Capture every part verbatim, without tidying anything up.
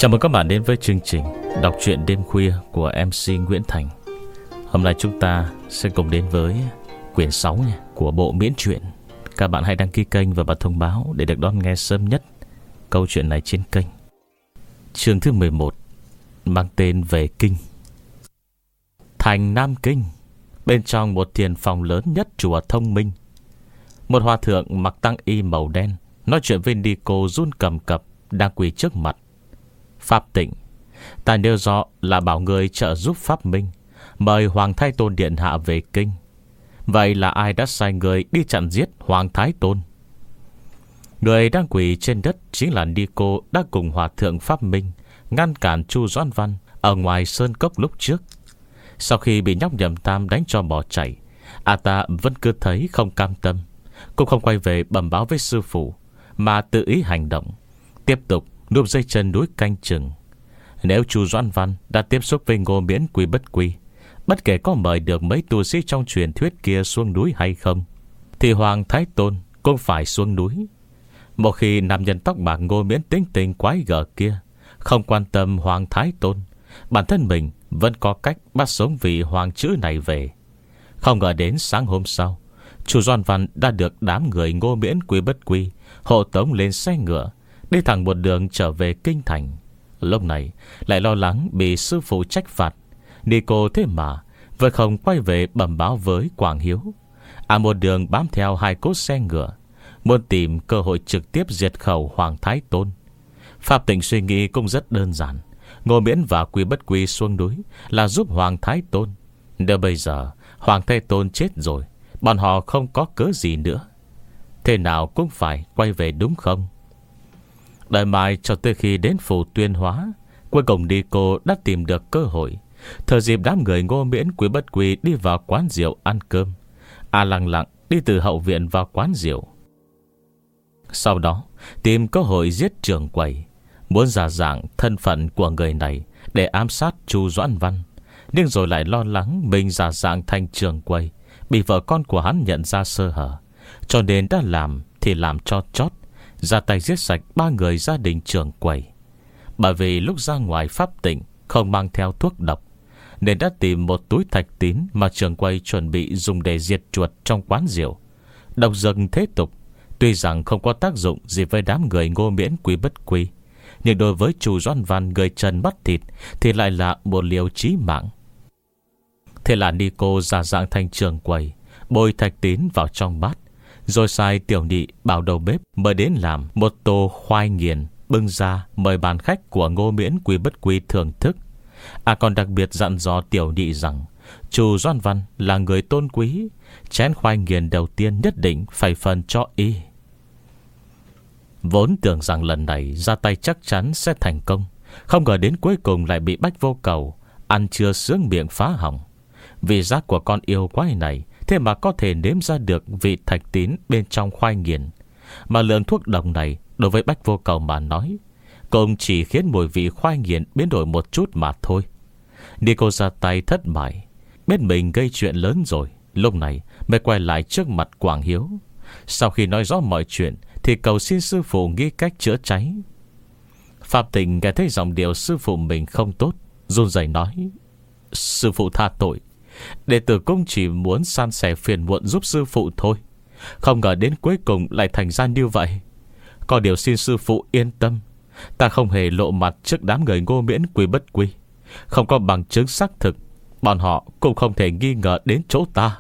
Chào mừng các bạn đến với chương trình đọc truyện đêm khuya của em xê Nguyễn Thành. Hôm nay chúng ta sẽ cùng đến với quyển sáu của bộ miễn truyện. Các bạn hãy đăng ký kênh và bật thông báo để được đón nghe sớm nhất câu chuyện này trên kênh. Chương thứ mười một, mang tên Về Kinh. Thành Nam Kinh, bên trong một thiền phòng lớn nhất chùa Thông Minh, một hòa thượng mặc tăng y màu đen nói chuyện với Nico run cầm cập đang quỳ trước mặt. Pháp Tịnh, ta nêu rõ là bảo người trợ giúp Pháp Minh, mời Hoàng Thái Tôn điện hạ về kinh. Vậy là ai đã sai người đi chặn giết Hoàng Thái Tôn? Người đang quỳ trên đất chính là Nico đã cùng hòa thượng Pháp Minh ngăn cản Chu Doãn Văn ở ngoài sơn cốc lúc trước. Sau khi bị nhóc Nhậm Tam đánh cho bỏ chạy, à ta vẫn cứ thấy không cam tâm, cũng không quay về bẩm báo với sư phụ, mà tự ý hành động, tiếp tục núp dây chân núi canh chừng. Nếu Chu Doãn Văn đã tiếp xúc với Ngô Miễn Quy Bất Quy, bất kể có mời được mấy tu sĩ trong truyền thuyết kia xuống núi hay không, thì Hoàng Thái Tôn cũng phải xuống núi. Một khi nam nhân tóc bạc Ngô Miễn tính tình quái gở kia không quan tâm Hoàng Thái Tôn, bản thân mình vẫn có cách bắt sống vị hoàng chữ này về. Không ngờ đến sáng hôm sau, Chu Doãn Văn đã được đám người Ngô Miễn Quy Bất Quy hộ tống lên xe ngựa, đi thẳng một đường trở về kinh thành. Lúc này lại lo lắng bị sư phụ trách phạt, Nico thế mà vẫn không quay về bẩm báo với Quảng Hiếu, à một đường bám theo hai cỗ xe ngựa, muốn tìm cơ hội trực tiếp diệt khẩu Hoàng Thái Tôn. Pháp Tịnh suy nghĩ cũng rất đơn giản. Ngô Miễn và Quy Bất Quy xuống núi là giúp Hoàng Thái Tôn. Nếu bây giờ Hoàng Thái Tôn chết rồi, bọn họ không có cớ gì nữa, thế nào cũng phải quay về đúng không? Đợi mãi cho tới khi đến phủ Tuyên Hóa, cuối cùng Nico đã tìm được cơ hội. Thời dịp đám người Ngô Miễn Quy Bất Quy đi vào quán rượu ăn cơm, A lặng lặng đi từ hậu viện vào quán rượu. Sau đó tìm cơ hội giết trưởng quầy, muốn giả dạng thân phận của người này để ám sát Chu Doãn Văn. Nhưng rồi lại lo lắng mình giả dạng thành trưởng quầy bị vợ con của hắn nhận ra sơ hở, cho nên đã làm thì làm cho chót, ra tay giết sạch ba người gia đình trưởng quầy. Bởi vì lúc ra ngoài Pháp Tịnh không mang theo thuốc độc, nên đã tìm một túi thạch tín mà trưởng quầy chuẩn bị dùng để diệt chuột trong quán rượu. Độc dược thế tục tuy rằng không có tác dụng gì với đám người Ngô Miễn Quy Bất Quy, nhưng đối với Chu Doãn Văn người trần mắt thịt thì lại là một liều chí mạng. Thế là Nico giả dạng thành trưởng quầy, bôi thạch tín vào trong bát, rồi sai tiểu nhị bảo đầu bếp mời đến làm một tô khoai nghiền, bưng ra mời bàn khách của Ngô Miễn Quy Bất Quy thưởng thức. À còn đặc biệt dặn dò tiểu nhị rằng Chu Doãn Văn là người tôn quý, chén khoai nghiền đầu tiên nhất định phải phần cho y. Vốn tưởng rằng lần này ra tay chắc chắn sẽ thành công, không ngờ đến cuối cùng lại bị Bách Vô Cầu ăn chưa sướng miệng phá hỏng. Vì giác của con yêu quái này thế mà có thể nếm ra được vị thạch tín bên trong khoai nghiền. Mà lượng thuốc độc này đối với Bách Vô Cầu mà nói cũng chỉ khiến mùi vị khoai nghiền biến đổi một chút mà thôi. Nico ra tay thất bại, biết mình gây chuyện lớn rồi, lúc này mới quay lại trước mặt Quảng Hiếu. Sau khi nói rõ mọi chuyện thì cầu xin sư phụ nghĩ cách chữa cháy. Pháp Tịnh nghe thấy giọng điệu sư phụ mình không tốt, run rẩy nói: sư phụ tha tội, đệ tử cũng chỉ muốn san sẻ phiền muộn giúp sư phụ thôi, không ngờ đến cuối cùng lại thành ra như vậy. Có điều xin sư phụ yên tâm, ta không hề lộ mặt trước đám người Ngô Miễn Quy Bất Quy, không có bằng chứng xác thực, bọn họ cũng không thể nghi ngờ đến chỗ ta.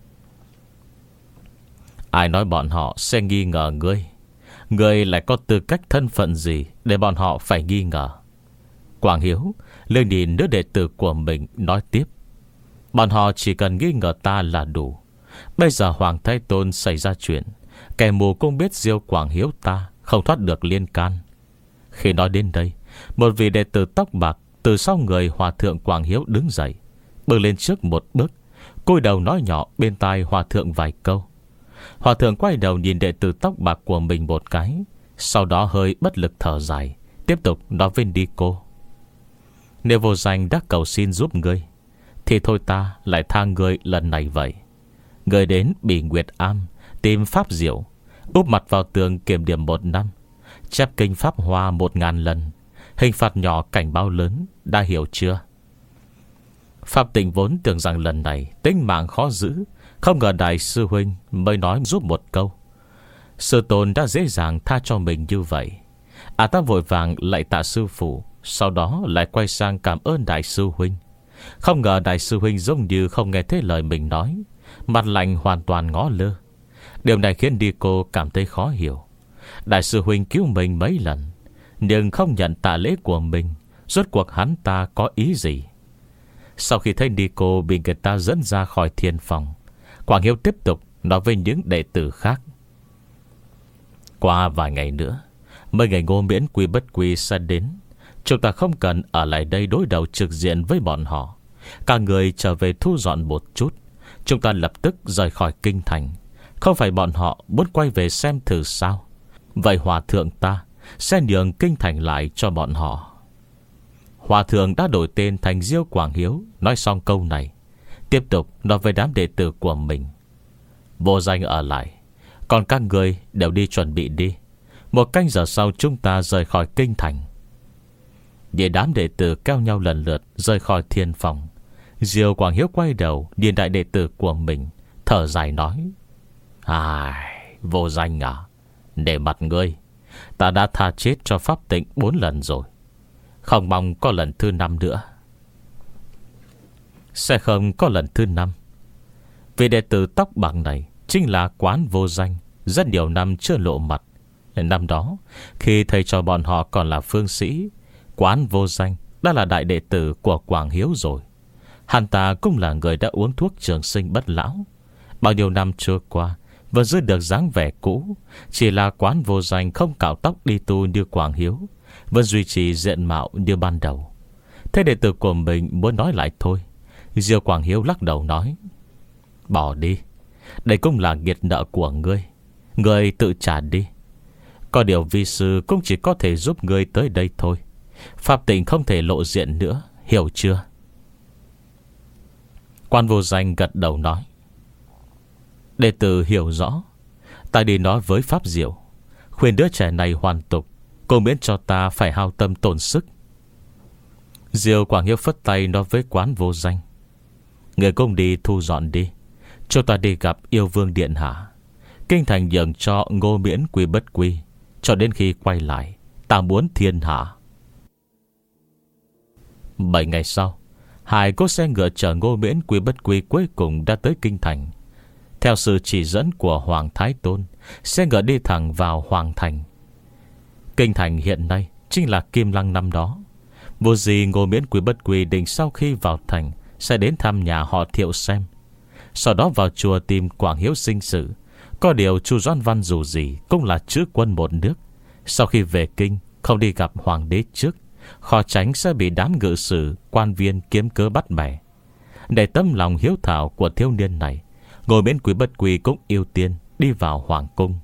Ai nói bọn họ sẽ nghi ngờ ngươi? Ngươi lại có tư cách thân phận gì để bọn họ phải nghi ngờ? Quảng Hiếu lên nhìn đứa đệ tử của mình nói tiếp: bọn họ chỉ cần nghi ngờ ta là đủ. Bây giờ Hoàng Thái Tôn xảy ra chuyện, kẻ mù cũng biết Diêu Quảng Hiếu ta không thoát được liên can. Khi nói đến đây, một vị đệ tử tóc bạc từ sau người Hòa thượng Quảng Hiếu đứng dậy, bước lên trước một bước, cúi đầu nói nhỏ bên tai Hòa thượng vài câu. Hòa thượng quay đầu nhìn đệ tử tóc bạc của mình một cái, sau đó hơi bất lực thở dài, tiếp tục nói với Nico: nếu vô danh đã cầu xin giúp ngươi, thì thôi ta lại tha ngươi lần này vậy. Ngươi đến Bỉ Nguyệt Am tìm pháp diệu, úp mặt vào tường kiểm điểm một năm, chép kinh pháp hoa một ngàn lần, Hình phạt nhỏ cảnh báo lớn, đã hiểu chưa? Phạm Tịnh vốn tưởng rằng lần này tính mạng khó giữ, không ngờ đại sư huynh mới nói giúp một câu. Sư tôn đã dễ dàng tha cho mình như vậy. À ta vội vàng lạy tạ sư phụ, sau đó lại quay sang cảm ơn đại sư huynh. Không ngờ đại sư huynh giống như không nghe thấy lời mình nói, mặt lạnh hoàn toàn ngó lơ. Điều này khiến Nico cảm thấy khó hiểu. Đại sư huynh cứu mình mấy lần, nhưng không nhận tạ lễ của mình, rốt cuộc hắn ta có ý gì? Sau khi thấy Nico bị người ta dẫn ra khỏi thiên phòng, Quảng Hiếu tiếp tục nói với những đệ tử khác. Qua vài ngày nữa, mấy ngày Ngô Miễn quy bất quy sẽ đến. Chúng ta không cần ở lại đây đối đầu trực diện với bọn họ. Cả người trở về thu dọn một chút. Chúng ta lập tức rời khỏi kinh thành. Không phải bọn họ muốn quay về xem thử sao? Vậy hòa thượng ta sẽ nhường kinh thành lại cho bọn họ. Hòa thượng đã đổi tên thành Diêu Quảng Hiếu. Nói xong câu này, tiếp tục nói với đám đệ tử của mình. Vô Danh ở lại, còn các người đều đi chuẩn bị đi. Một canh giờ sau chúng ta rời khỏi kinh thành. Để đám đệ tử kéo nhau lần lượt rời khỏi thiên phòng, Diêu Quảng Hiếu quay đầu nhìn đại đệ tử của mình, thở dài nói: Ai, Vô Danh à, để mặt ngươi, ta đã tha chết cho Pháp Tịnh bốn lần rồi, không mong có lần thứ năm nữa. Sẽ không có lần thứ năm. Vị đệ tử tóc bạc này chính là Quán Vô Danh, rất nhiều năm chưa lộ mặt. Năm đó, khi thầy cho bọn họ còn là phương sĩ, Quán Vô Danh đã là đại đệ tử của Quảng Hiếu rồi. Hắn ta cũng là người đã uống thuốc trường sinh bất lão. Bao nhiêu năm trôi qua, vẫn giữ được dáng vẻ cũ. Chỉ là Quán Vô Danh không cạo tóc đi tu như Quảng Hiếu, vẫn duy trì diện mạo như ban đầu. Thế đệ tử của mình muốn nói lại thôi. Diêu Quảng Hiếu lắc đầu nói: Bỏ đi, đây cũng là nghiệt nợ của ngươi, ngươi tự trả đi. Có điều vi sư cũng chỉ có thể giúp ngươi tới đây thôi. Pháp Tịnh không thể lộ diện nữa, hiểu chưa? Quan Vô Danh gật đầu nói: Đệ tử hiểu rõ. Ta đi nói với Pháp Diệu, khuyên đứa trẻ này hoàn tục, cô miễn cho ta phải hao tâm tổn sức. Diêu Quảng Hiếu phất tay nói với Quán Vô Danh: Người cũng đi thu dọn đi, chúng ta đi gặp yêu vương điện hạ. Kinh thành nhường cho Ngô Miễn quy bất quy, cho đến khi quay lại, ta muốn thiên hạ. Bảy ngày sau, hai cỗ xe ngựa chở Ngô Miễn quy bất quy cuối cùng đã tới kinh thành. Theo sự chỉ dẫn của Hoàng Thái Tôn, xe ngựa đi thẳng vào Hoàng thành. Kinh thành hiện nay chính là Kim Lăng năm đó. Vô gì Ngô Miễn quy bất quy định sau khi vào thành sẽ đến thăm nhà họ Thiệu xem, sau đó vào chùa tìm Quảng Hiếu sinh sự. Có điều Chu Doãn Văn dù gì cũng là chữ quân một nước, sau khi về kinh không đi gặp hoàng đế trước, khó tránh sẽ bị đám ngự sử quan viên kiếm cớ bắt bẻ. Để tấm lòng hiếu thảo của thiếu niên này, Ngô Miễn quy bất quy cũng ưu tiên đi vào hoàng cung.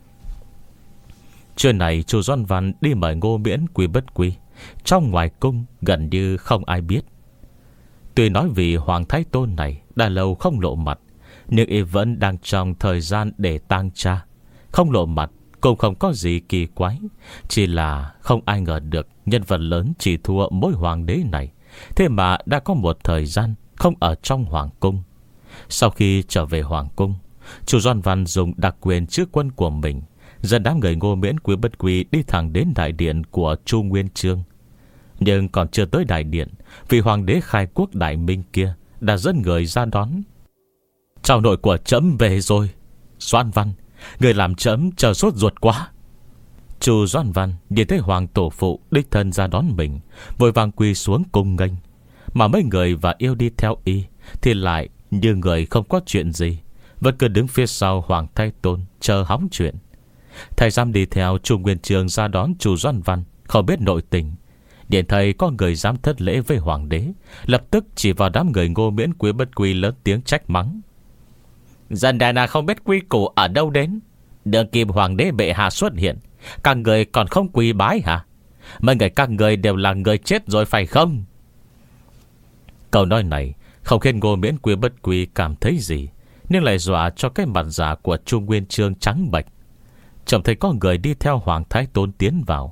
Trưa này Chu Doãn Văn đi mời Ngô Miễn quy bất quy. Trong ngoài cung gần như không ai biết. Tuy nói vì Hoàng Thái Tôn này đã lâu không lộ mặt, nhưng y vẫn đang trong thời gian để tang cha. Không lộ mặt cũng không có gì kỳ quái, chỉ là không ai ngờ được nhân vật lớn chỉ thua mỗi hoàng đế này, thế mà đã có một thời gian không ở trong hoàng cung. Sau khi trở về hoàng cung, Chu Doãn Văn dùng đặc quyền chữ quân của mình dẫn đám người Ngô Miễn quy bất quy đi thẳng đến đại điện của Chu Nguyên Chương. Nhưng còn chưa tới đại điện, vị hoàng đế khai quốc đại minh kia đã dẫn người ra đón. Cháu nội của trẫm về rồi. Doãn Văn, người làm trẫm chờ sốt ruột quá. Chu Doãn Văn nhìn thấy hoàng tổ phụ đích thân ra đón mình, vội vàng quỳ xuống cung nghênh. Mà mấy người và yêu đi theo y thì lại như người không có chuyện gì, vẫn cứ đứng phía sau Hoàng Thái Tôn chờ hóng chuyện. Thầy giám đi theo Chu Nguyên Chương ra đón Chu Doãn Văn, không biết nội tình. Điện thầy có người dám thất lễ với hoàng đế, lập tức chỉ vào đám người Ngô Miễn quy bất quy lớn tiếng trách mắng: Dân đàn à không biết quy củ ở đâu đến, đương kim hoàng đế bệ hạ xuất hiện, các người còn không quỳ bái hả? Mấy người các người đều là người chết rồi phải không? Câu nói này không khiến Ngô Miễn quy bất quy cảm thấy gì, nhưng lại dọa cho cái mặt giả của Chu Nguyên Chương trắng bệch. Trông thấy có người đi theo Hoàng Thái Tôn tiến vào,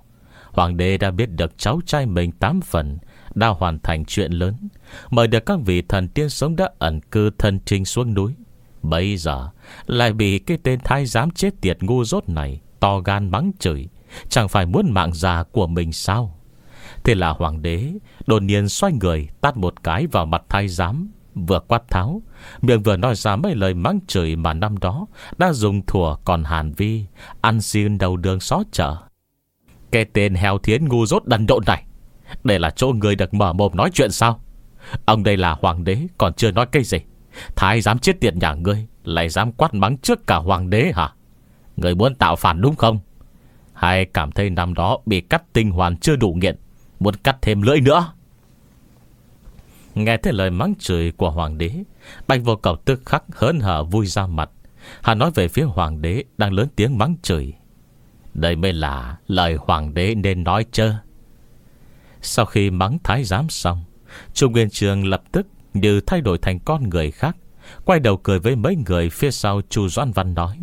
Hoàng đế đã biết được cháu trai mình tám phần đã hoàn thành chuyện lớn, mời được các vị thần tiên sống đã ẩn cư thân trinh xuống núi. Bây giờ lại bị cái tên thái giám chết tiệt ngu dốt này to gan mắng chửi, chẳng phải muốn mạng già của mình sao? Thế là hoàng đế đột nhiên xoay người tát một cái vào mặt thái giám, vừa quát tháo, miệng vừa nói ra mấy lời mắng chửi mà năm đó đã dùng thủa còn Hàn Vi ăn xin đầu đường xó chợ. Cái tên heo thiến ngu dốt đần độn này, đây là chỗ người được mở mồm nói chuyện sao? Ông đây là hoàng đế còn chưa nói cái gì, thái giám chết tiệt nhà ngươi lại dám quát mắng trước cả hoàng đế hả? Người muốn tạo phản đúng không? Hay cảm thấy năm đó bị cắt tinh hoàn chưa đủ nghiện, muốn cắt thêm lưỡi nữa? Nghe thấy lời mắng chửi của hoàng đế, Bạch Vô Cầu tức khắc hớn hở vui ra mặt. Hắn nói về phía hoàng đế đang lớn tiếng mắng chửi: đây mới là lời hoàng đế nên nói chớ. Sau khi mắng thái giám xong, Trung Nguyên Chương lập tức như thay đổi thành con người khác, quay đầu cười với mấy người phía sau Chu Doãn Văn nói: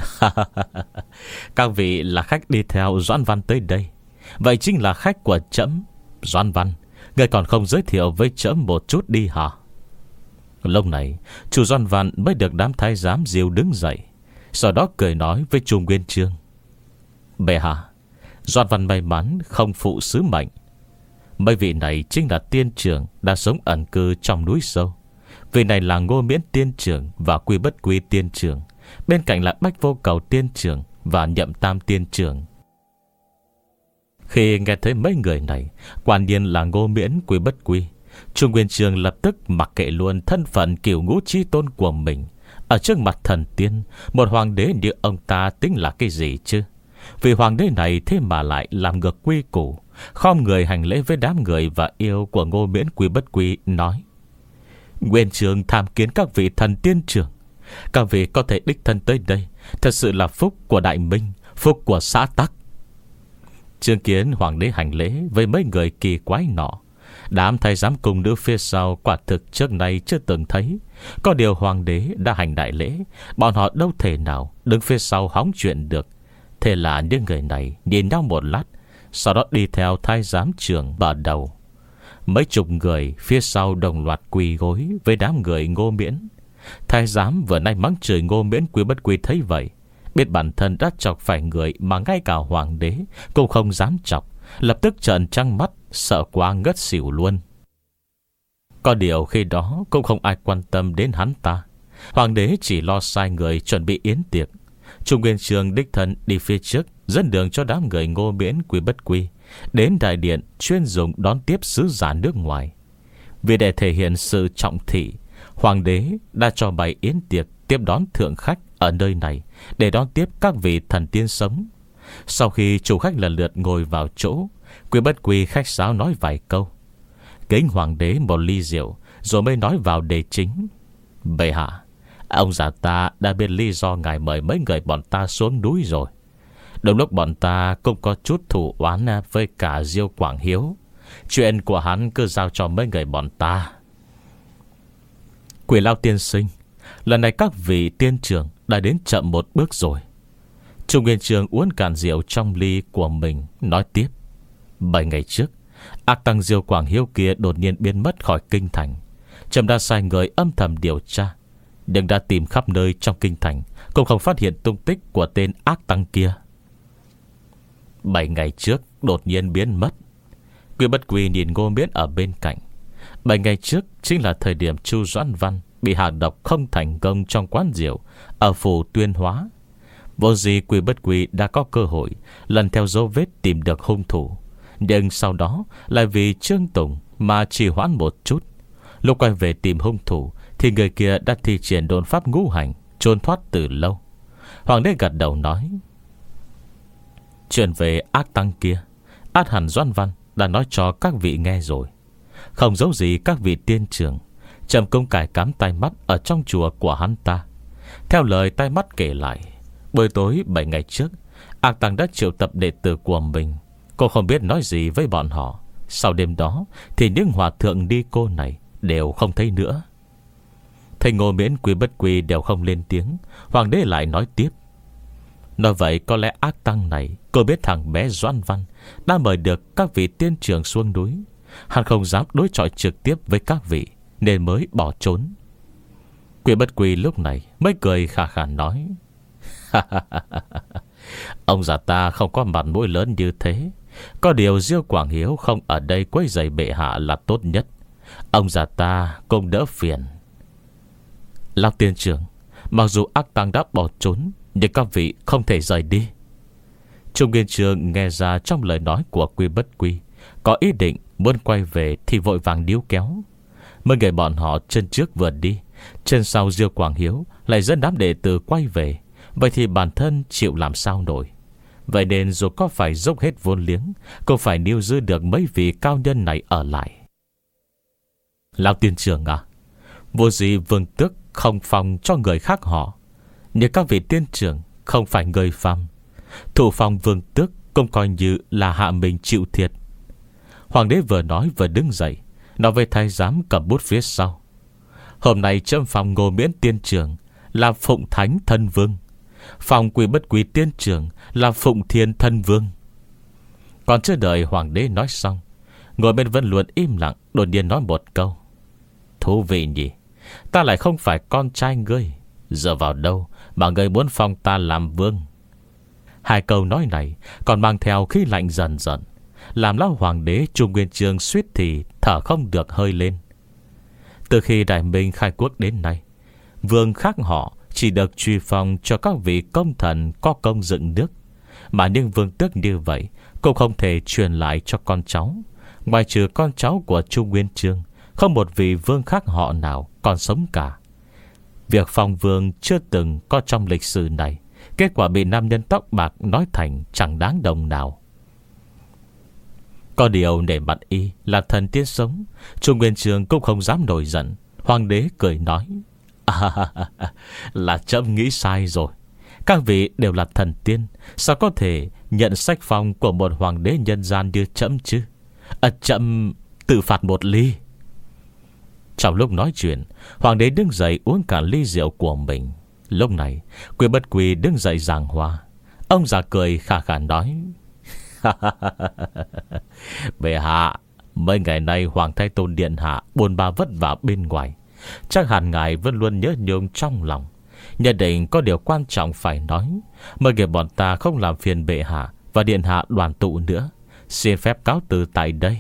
các vị là khách đi theo Doãn Văn tới đây, vậy chính là khách của trẫm. Doãn Văn, người còn không giới thiệu với trẫm một chút đi hả? Lúc này Chu Doãn Văn mới được đám thái giám dìu đứng dậy, sau đó cười nói với Trung Nguyên Chương: bệ hạ, Doãn Văn may mắn không phụ sứ mệnh. Mấy vị này chính là tiên trưởng đã sống ẩn cư trong núi sâu. Vị này là Ngô Miễn tiên trưởng và Quy Bất Quy tiên trưởng, bên cạnh là Bách Vô Cầu tiên trưởng và Nhậm Tam tiên trưởng. Khi nghe thấy mấy người này quả nhiên là Ngô Miễn, Quy Bất Quy, Trung Nguyên Chương lập tức mặc kệ luôn thân phận cửu ngũ chí tôn của mình. Ở trước mặt thần tiên, một hoàng đế như ông ta tính là cái gì chứ? Vì hoàng đế này thế mà lại làm ngược quy củ, khom người hành lễ với đám người và yêu của Ngô Miễn, Quy Bất Quy, nói: Nguyên Chương tham kiến các vị thần tiên trưởng. Các vị có thể đích thân tới đây, thật sự là phúc của Đại Minh, phúc của xã Tắc. Chứng kiến hoàng đế hành lễ với mấy người kỳ quái nọ, đám thái giám cung nữ phía sau quả thực trước nay chưa từng thấy. Có điều hoàng đế đã hành đại lễ, bọn họ đâu thể nào đứng phía sau hóng chuyện được. Thế là những người này nhìn nhau một lát, sau đó đi theo thái giám trưởng bờ đầu. Mấy chục người phía sau đồng loạt quỳ gối với đám người Ngô Miễn. Thái giám vừa nay mắng chửi Ngô Miễn, Quy Bất Quy thấy vậy, biết bản thân đã chọc phải người mà ngay cả hoàng đế cũng không dám chọc, lập tức trợn trăng mắt, sợ quá ngất xỉu luôn. Có điều khi đó cũng không ai quan tâm đến hắn ta. Hoàng đế chỉ lo sai người chuẩn bị yến tiệc. Trung Nguyên Chương đích thân đi phía trước, dẫn đường cho đám người Ngô Miễn, Quy Bất Quy đến đại điện chuyên dùng đón tiếp sứ giả nước ngoài. Vì để thể hiện sự trọng thị, hoàng đế đã cho bày yến tiệc tiếp đón thượng khách ở nơi này để đón tiếp các vị thần tiên sống. Sau khi chủ khách lần lượt ngồi vào chỗ, Quy Bất Quy khách sáo nói vài câu, kính hoàng đế một ly rượu, rồi mới nói vào đề chính. Bệ hạ, ông già ta đã biết lý do ngài mời mấy người bọn ta xuống núi rồi. Đúng lúc bọn ta cũng có chút thủ oán với cả Diêu Quảng Hiếu. Chuyện của hắn cứ giao cho mấy người bọn ta. Quỷ Lao tiên sinh, lần này các vị tiên trưởng đã đến chậm một bước rồi. Trung Nguyên Chương uống cạn rượu trong ly của mình, nói tiếp. Bảy ngày trước, ác tăng Diêu Quảng Hiếu kia đột nhiên biến mất khỏi kinh thành. Trẫm đã sai người âm thầm điều tra, nhưng đã tìm khắp nơi trong kinh thành cũng không phát hiện tung tích của tên ác tăng kia. Bảy ngày trước đột nhiên biến mất. Quy Bất Quy nhìn Ngô Miễn ở bên cạnh. Bảy ngày trước chính là thời điểm Chu Doãn Văn bị hạ độc không thành công trong quán rượu ở phủ Tuyên Hóa. Vô gì Quy Bất Quy đã có cơ hội lần theo dấu vết tìm được hung thủ, nhưng sau đó lại vì Trương Tùng mà trì hoãn một chút. Lúc quay về tìm hung thủ thì người kia đã thi triển độn pháp ngũ hành, trốn thoát từ lâu. Hoàng đế gật đầu nói, chuyện về ác tăng kia át hẳn Doãn Văn đã nói cho các vị nghe rồi. Không giấu gì các vị tiên trưởng, trẫm công cải cắm tai mắt ở trong chùa của hắn ta. Theo lời tai mắt kể lại, buổi tối bảy ngày trước, ác tăng đã triệu tập đệ tử của mình. Cô không biết nói gì với bọn họ. Sau đêm đó thì những hòa thượng đi cô này đều không thấy nữa. Thầy Ngô Miễn, Quy Bất Quy đều không lên tiếng. Hoàng đế lại nói tiếp, Nói vậy có lẽ ác tăng này cô biết thằng bé Doãn Văn đã mời được các vị tiên trưởng xuống núi. Hắn không dám đối chọi trực tiếp với các vị nên mới bỏ trốn. Quỷ Bất Quỳ lúc này mới cười khà khà nói: Ông già ta không có mặt mũi lớn như thế. Có điều Diêu Quảng Hiếu không ở đây quấy rầy bệ hạ là tốt nhất. Ông già ta cũng đỡ phiền. Lão tiên trưởng, mặc dù ác tăng đã bỏ trốn, nhưng các vị không thể rời đi. Trung Nguyên Chương nghe ra trong lời nói của Quy Bất Quy có ý định muốn quay về thì vội vàng níu kéo. Mấy người bọn họ chân trước vừa đi, chân sau Diêu Quảng Hiếu lại dẫn đám đệ tử quay về. Vậy thì bản thân chịu làm sao nổi. Vậy nên dù có phải dốc hết vốn liếng cũng phải níu giữ được mấy vị cao nhân này ở lại. Lão tiên trưởng à, vô gì vương tước không phòng cho người khác họ, nhưng các vị tiên trưởng không phải người phàm. Thủ phòng vương tước cũng coi như là hạ mình chịu thiệt. Hoàng đế vừa nói vừa đứng dậy, nói với thái giám cầm bút phía sau: Hôm nay châm phòng Ngô Miễn tiên trưởng là Phụng Thánh Thân Vương, phòng Quỷ Bất Quỳ tiên trưởng là Phụng Thiên Thân Vương. Còn chưa đợi hoàng đế nói xong, ngồi bên Vân Luận im lặng, đột nhiên nói một câu: Thú vị nhỉ, ta lại không phải con trai ngươi, giờ vào đâu mà ngươi muốn phong ta làm vương? Hai câu nói này còn mang theo khí lạnh dần dần, làm lão hoàng đế Trung Nguyên Chương suýt thì thở không được hơi lên. Từ khi Đại Minh khai quốc đến nay, vương khác họ chỉ được truy phong cho các vị công thần có công dựng nước, mà những vương tước như vậy cũng không thể truyền lại cho con cháu. Ngoài trừ con cháu của Trung Nguyên Chương, không một vị vương khác họ nào còn sống cả. Việc phong vương chưa từng có trong lịch sử này, kết quả bị nam nhân tóc bạc nói thành chẳng đáng đồng nào. Có điều để mặt y là thần tiên sống, Trung Nguyên Chương cũng không dám nổi giận. Hoàng đế cười nói: à, là trẫm nghĩ sai rồi. Các vị đều là thần tiên, sao có thể nhận sách phong của một hoàng đế nhân gian như trẫm chứ? À, trẫm tự phạt một ly. Trong lúc nói chuyện, hoàng đế đứng dậy uống cả ly rượu của mình. Lúc này Quy Bất Quy đứng dậy giảng hòa. Ông già cười khà khà nói: Bệ hạ, mấy ngày nay Hoàng Thái Tôn điện hạ buồn ba vất vả bên ngoài, chắc hẳn ngài vẫn luôn nhớ nhung trong lòng. Nhất định có điều quan trọng phải nói. Mời người bọn ta không làm phiền bệ hạ và điện hạ đoàn tụ nữa. Xin phép cáo từ tại đây.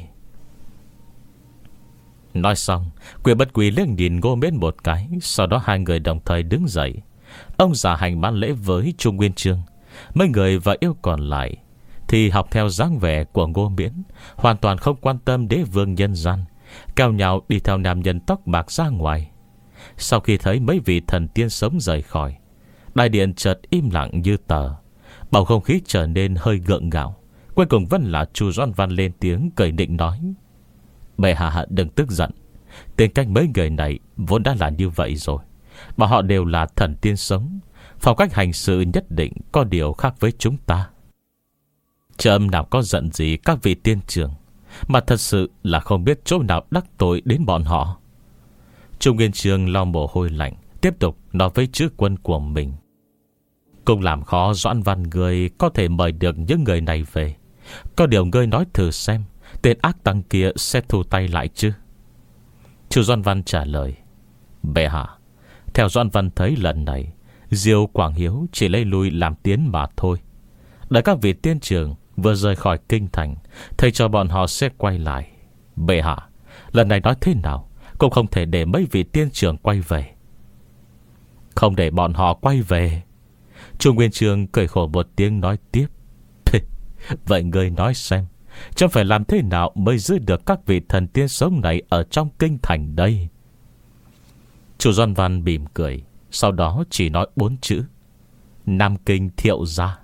Nói xong, Quy Bất Quy liếc nhìn Ngô Miễn một cái, sau đó hai người đồng thời đứng dậy. Ông già hành ban lễ với Trung Nguyên Chương. Mấy người và yêu còn lại thì học theo dáng vẻ của Ngô Miễn, hoàn toàn không quan tâm đế vương nhân gian, cao nhau đi theo nam nhân tóc bạc ra ngoài. Sau khi thấy mấy vị thần tiên sống rời khỏi, đại điện chợt im lặng như tờ. Bầu không khí trở nên hơi gượng gạo. Cuối cùng vẫn là Chu Doãn Văn lên tiếng cười định nói: Bệ hạ đừng tức giận. Tính cách mấy người này vốn đã là như vậy rồi. Mà họ đều là thần tiên sống, phong cách hành sự nhất định có điều khác với chúng ta. Trẫm nào có giận gì các vị tiên trưởng, mà thật sự là không biết chỗ nào đắc tội đến bọn họ. Trung Nguyên Chương lau mồ hôi lạnh, tiếp tục nói với chữ quân của mình: Cũng làm khó Doãn Văn người có thể mời được những người này về. Có điều ngươi nói thử xem, tên ác tăng kia sẽ thu tay lại chứ? Chu Doãn Văn trả lời: Bệ hạ, theo Doãn Văn thấy lần này Diêu Quảng Hiếu chỉ lấy lui làm tiến mà thôi. Đợi các vị tiên trưởng vừa rời khỏi kinh thành, thầy cho bọn họ sẽ quay lại. Bệ hạ, lần này nói thế nào cũng không thể để mấy vị tiên trưởng quay về. Không để bọn họ quay về? Trung Nguyên Chương cười khổ một tiếng nói tiếp: Vậy ngươi nói xem, chẳng phải làm thế nào mới giữ được các vị thần tiên sống này ở trong kinh thành đây? Chu Doãn Văn mỉm cười, sau đó chỉ nói bốn chữ: Nam Kinh Thiệu Gia.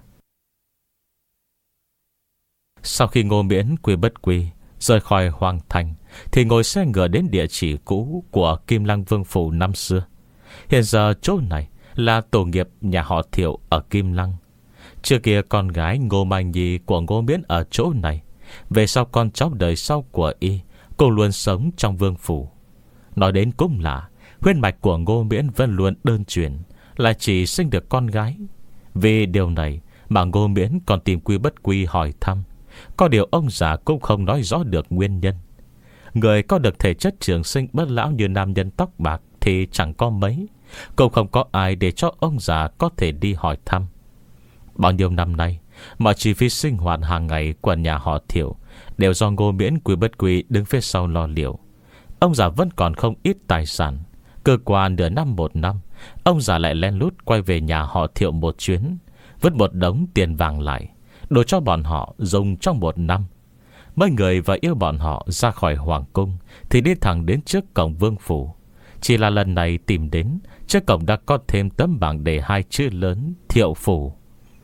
Sau khi Ngô Miễn, Quy Bất Quy rời khỏi Hoàng Thành, thì ngồi xe ngựa đến địa chỉ cũ của Kim Lăng Vương Phủ năm xưa. Hiện giờ chỗ này là tổ nghiệp nhà họ Thiệu ở Kim Lăng. Trước kia con gái Ngô Mai Nhi của Ngô Miễn ở chỗ này, về sau con cháu đời sau của y cũng luôn sống trong vương phủ. Nói đến cũng là huyết mạch của Ngô Miễn vẫn luôn đơn truyền, là chỉ sinh được con gái. Vì điều này mà Ngô Miễn còn tìm Quy Bất Quy hỏi thăm. Có điều ông già cũng không nói rõ được nguyên nhân. Người có được thể chất trường sinh bất lão như nam nhân tóc bạc thì chẳng có mấy, cũng không có ai để cho ông già có thể đi hỏi thăm. Bao nhiêu năm nay mọi chi phí sinh hoạt hàng ngày của nhà họ Thiệu đều do Ngô Miễn Quy Bất Quy đứng phía sau lo liệu. Ông già vẫn còn không ít tài sản. Cơ qua nửa năm một năm, ông già lại len lút quay về nhà họ Thiệu một chuyến, vứt một đống tiền vàng lại, đồ cho bọn họ dùng trong một năm. Mấy người và yêu bọn họ ra khỏi hoàng cung thì đi thẳng đến trước cổng vương phủ. Chỉ là lần này tìm đến, trước cổng đã có thêm tấm bảng đề hai chữ lớn Thiệu phủ.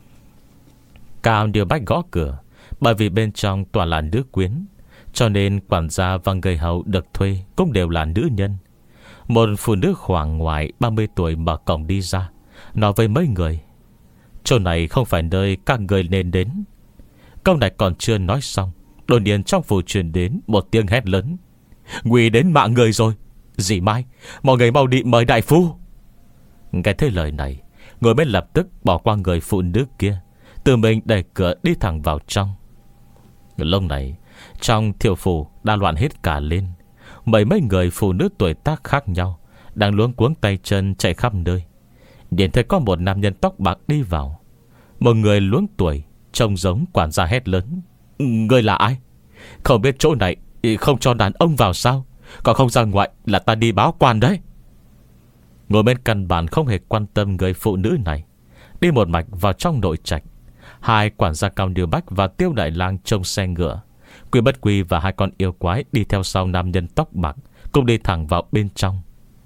Cao Điều Bách gõ cửa. Bởi vì bên trong toàn là nữ quyến, cho nên quản gia và người hầu được thuê cũng đều là nữ nhân. Một phụ nữ khoảng ngoài ba mươi tuổi mở cổng đi ra, nói với mấy người: chỗ này không phải nơi các người nên đến. Câu này còn chưa nói xong, đột nhiên trong phủ truyền đến một tiếng hét lớn: nguy đến mạng người rồi, dì Mai, mọi người mau đi mời đại phu. Nghe thấy lời này, người bên lập tức bỏ qua người phụ nữ kia, tự mình đẩy cửa đi thẳng vào trong. Lúc này trong Thiệu phủ đã loạn hết cả lên. Mấy mấy người phụ nữ tuổi tác khác nhau đang luống cuống tay chân chạy khắp nơi. Nhìn thấy có một nam nhân tóc bạc đi vào. Một người luống tuổi trông giống quản gia hét lớn: người là ai? Không biết chỗ này không cho đàn ông vào sao? Còn không ra ngoài là ta đi báo quan đấy. Ngồi bên căn bản không hề quan tâm người phụ nữ này, đi một mạch vào trong nội trạch. Hai quản gia Cao Điều Bách và Tiêu Đại Lang trông xe ngựa. Quy Bất Quy và hai con yêu quái đi theo sau nam nhân tóc bạc cũng đi thẳng vào bên trong.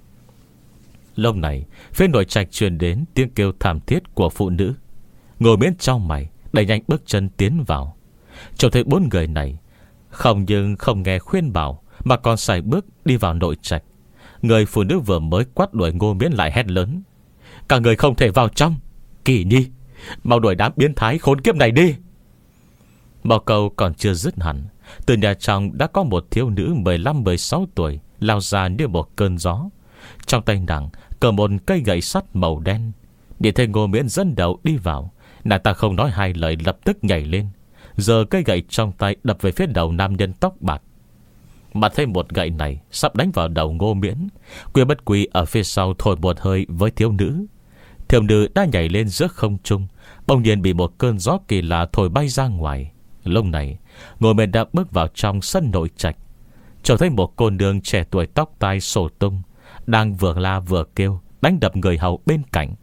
Lúc này phía nội trạch truyền đến tiếng kêu thảm thiết của phụ nữ. Ngồi Miễn trong mày đẩy nhanh bước chân tiến vào. Trông thấy bốn người này không nhưng không nghe khuyên bảo, mà còn sải bước đi vào nội trạch. Người phụ nữ vừa mới quát đuổi Ngô Miễn lại hét lớn: cả người không thể vào trong. Kỳ Nhi, mau đuổi đám biến thái khốn kiếp này đi. Một câu còn chưa dứt hẳn, từ nhà trong đã có một thiếu nữ mười lăm mười sáu tuổi lao ra như một cơn gió. Trong tay nàng cầm một cây gậy sắt màu đen. Nhìn thấy Ngô Miễn dẫn đầu đi vào, nàng ta không nói hai lời lập tức nhảy lên, giơ cây gậy trong tay đập về phía đầu nam nhân tóc bạc. Mà thấy một gậy này sắp đánh vào đầu Ngô Miễn, Quy Bất Quy ở phía sau thổi một hơi với thiếu nữ. Thiếu nữ đã nhảy lên giữa không trung, bỗng nhiên bị một cơn gió kỳ lạ thổi bay ra ngoài. Lúc này Ngô Miễn đã bước vào trong sân nội trạch, trông thấy một cô nương trẻ tuổi tóc tai xổ tung đang vừa la vừa kêu, đánh đập người hầu bên cạnh.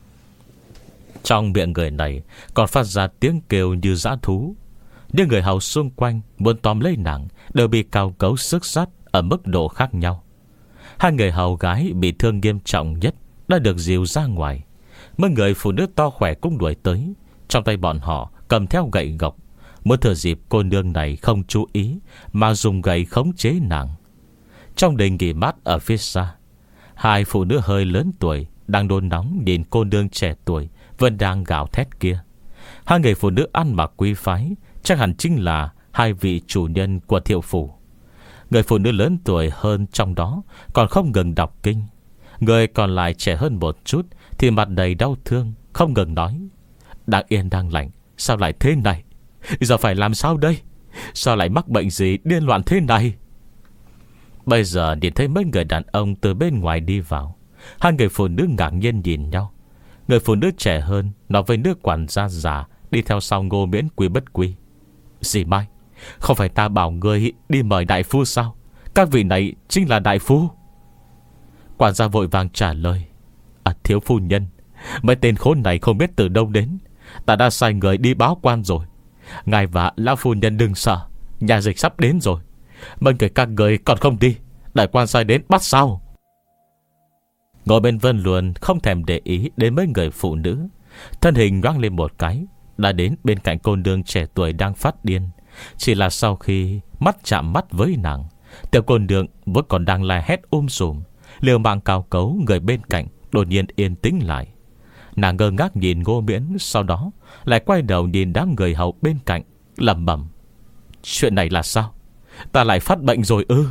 Trong miệng người này còn phát ra tiếng kêu như dã thú. Những người hầu xung quanh muốn tóm lấy nàng đều bị cào cấu xước sát ở mức độ khác nhau. Hai người hầu gái bị thương nghiêm trọng nhất đã được dìu ra ngoài. Mấy người phụ nữ to khỏe cũng đuổi tới, trong tay bọn họ cầm theo gậy gộc, muốn thừa dịp cô nương này không chú ý mà dùng gậy khống chế nàng. Trong đình nghỉ mát ở phía xa, hai phụ nữ hơi lớn tuổi đang đôn nóng nhìn cô nương trẻ tuổi vẫn đang gào thét kia. Hai người phụ nữ ăn mặc quý phái, chắc hẳn chính là hai vị chủ nhân của Thiệu phủ. Người phụ nữ lớn tuổi hơn trong đó còn không ngừng đọc kinh. Người còn lại trẻ hơn một chút thì mặt đầy đau thương, không ngừng nói: đang yên đang lành, sao lại thế này? Giờ phải làm sao đây? Sao lại mắc bệnh gì điên loạn thế này? Bây giờ nhìn thấy mấy người đàn ông từ bên ngoài đi vào, hai người phụ nữ ngạc nhiên nhìn nhau. Người phụ nữ trẻ hơn nói với nữ quản gia già đi theo sau Ngô Miễn Quy Bất Quy: dì Mai, không phải ta bảo người đi mời đại phu sao? Các vị này chính là đại phu. Quản gia vội vàng trả lời: à, thiếu phu nhân, mấy tên khốn này không biết từ đâu đến, ta đã sai người đi báo quan rồi. Ngài và lão phu nhân đừng sợ, nhà dịch sắp đến rồi. Mấy người các người còn không đi, đại quan sai đến bắt sao? Ngồi bên Vân Luân không thèm để ý đến mấy người phụ nữ, thân hình nhoáng lên một cái đã đến bên cạnh cô nương trẻ tuổi đang phát điên. Chỉ là sau khi mắt chạm mắt với nàng, tiểu cô nương vẫn còn đang la hét um sùm, liều mạng cào cấu người bên cạnh đột nhiên yên tĩnh lại. Nàng ngơ ngác nhìn Ngô Miễn, sau đó lại quay đầu nhìn đám người hầu bên cạnh, lẩm bẩm: chuyện này là sao? Ta lại phát bệnh rồi ư?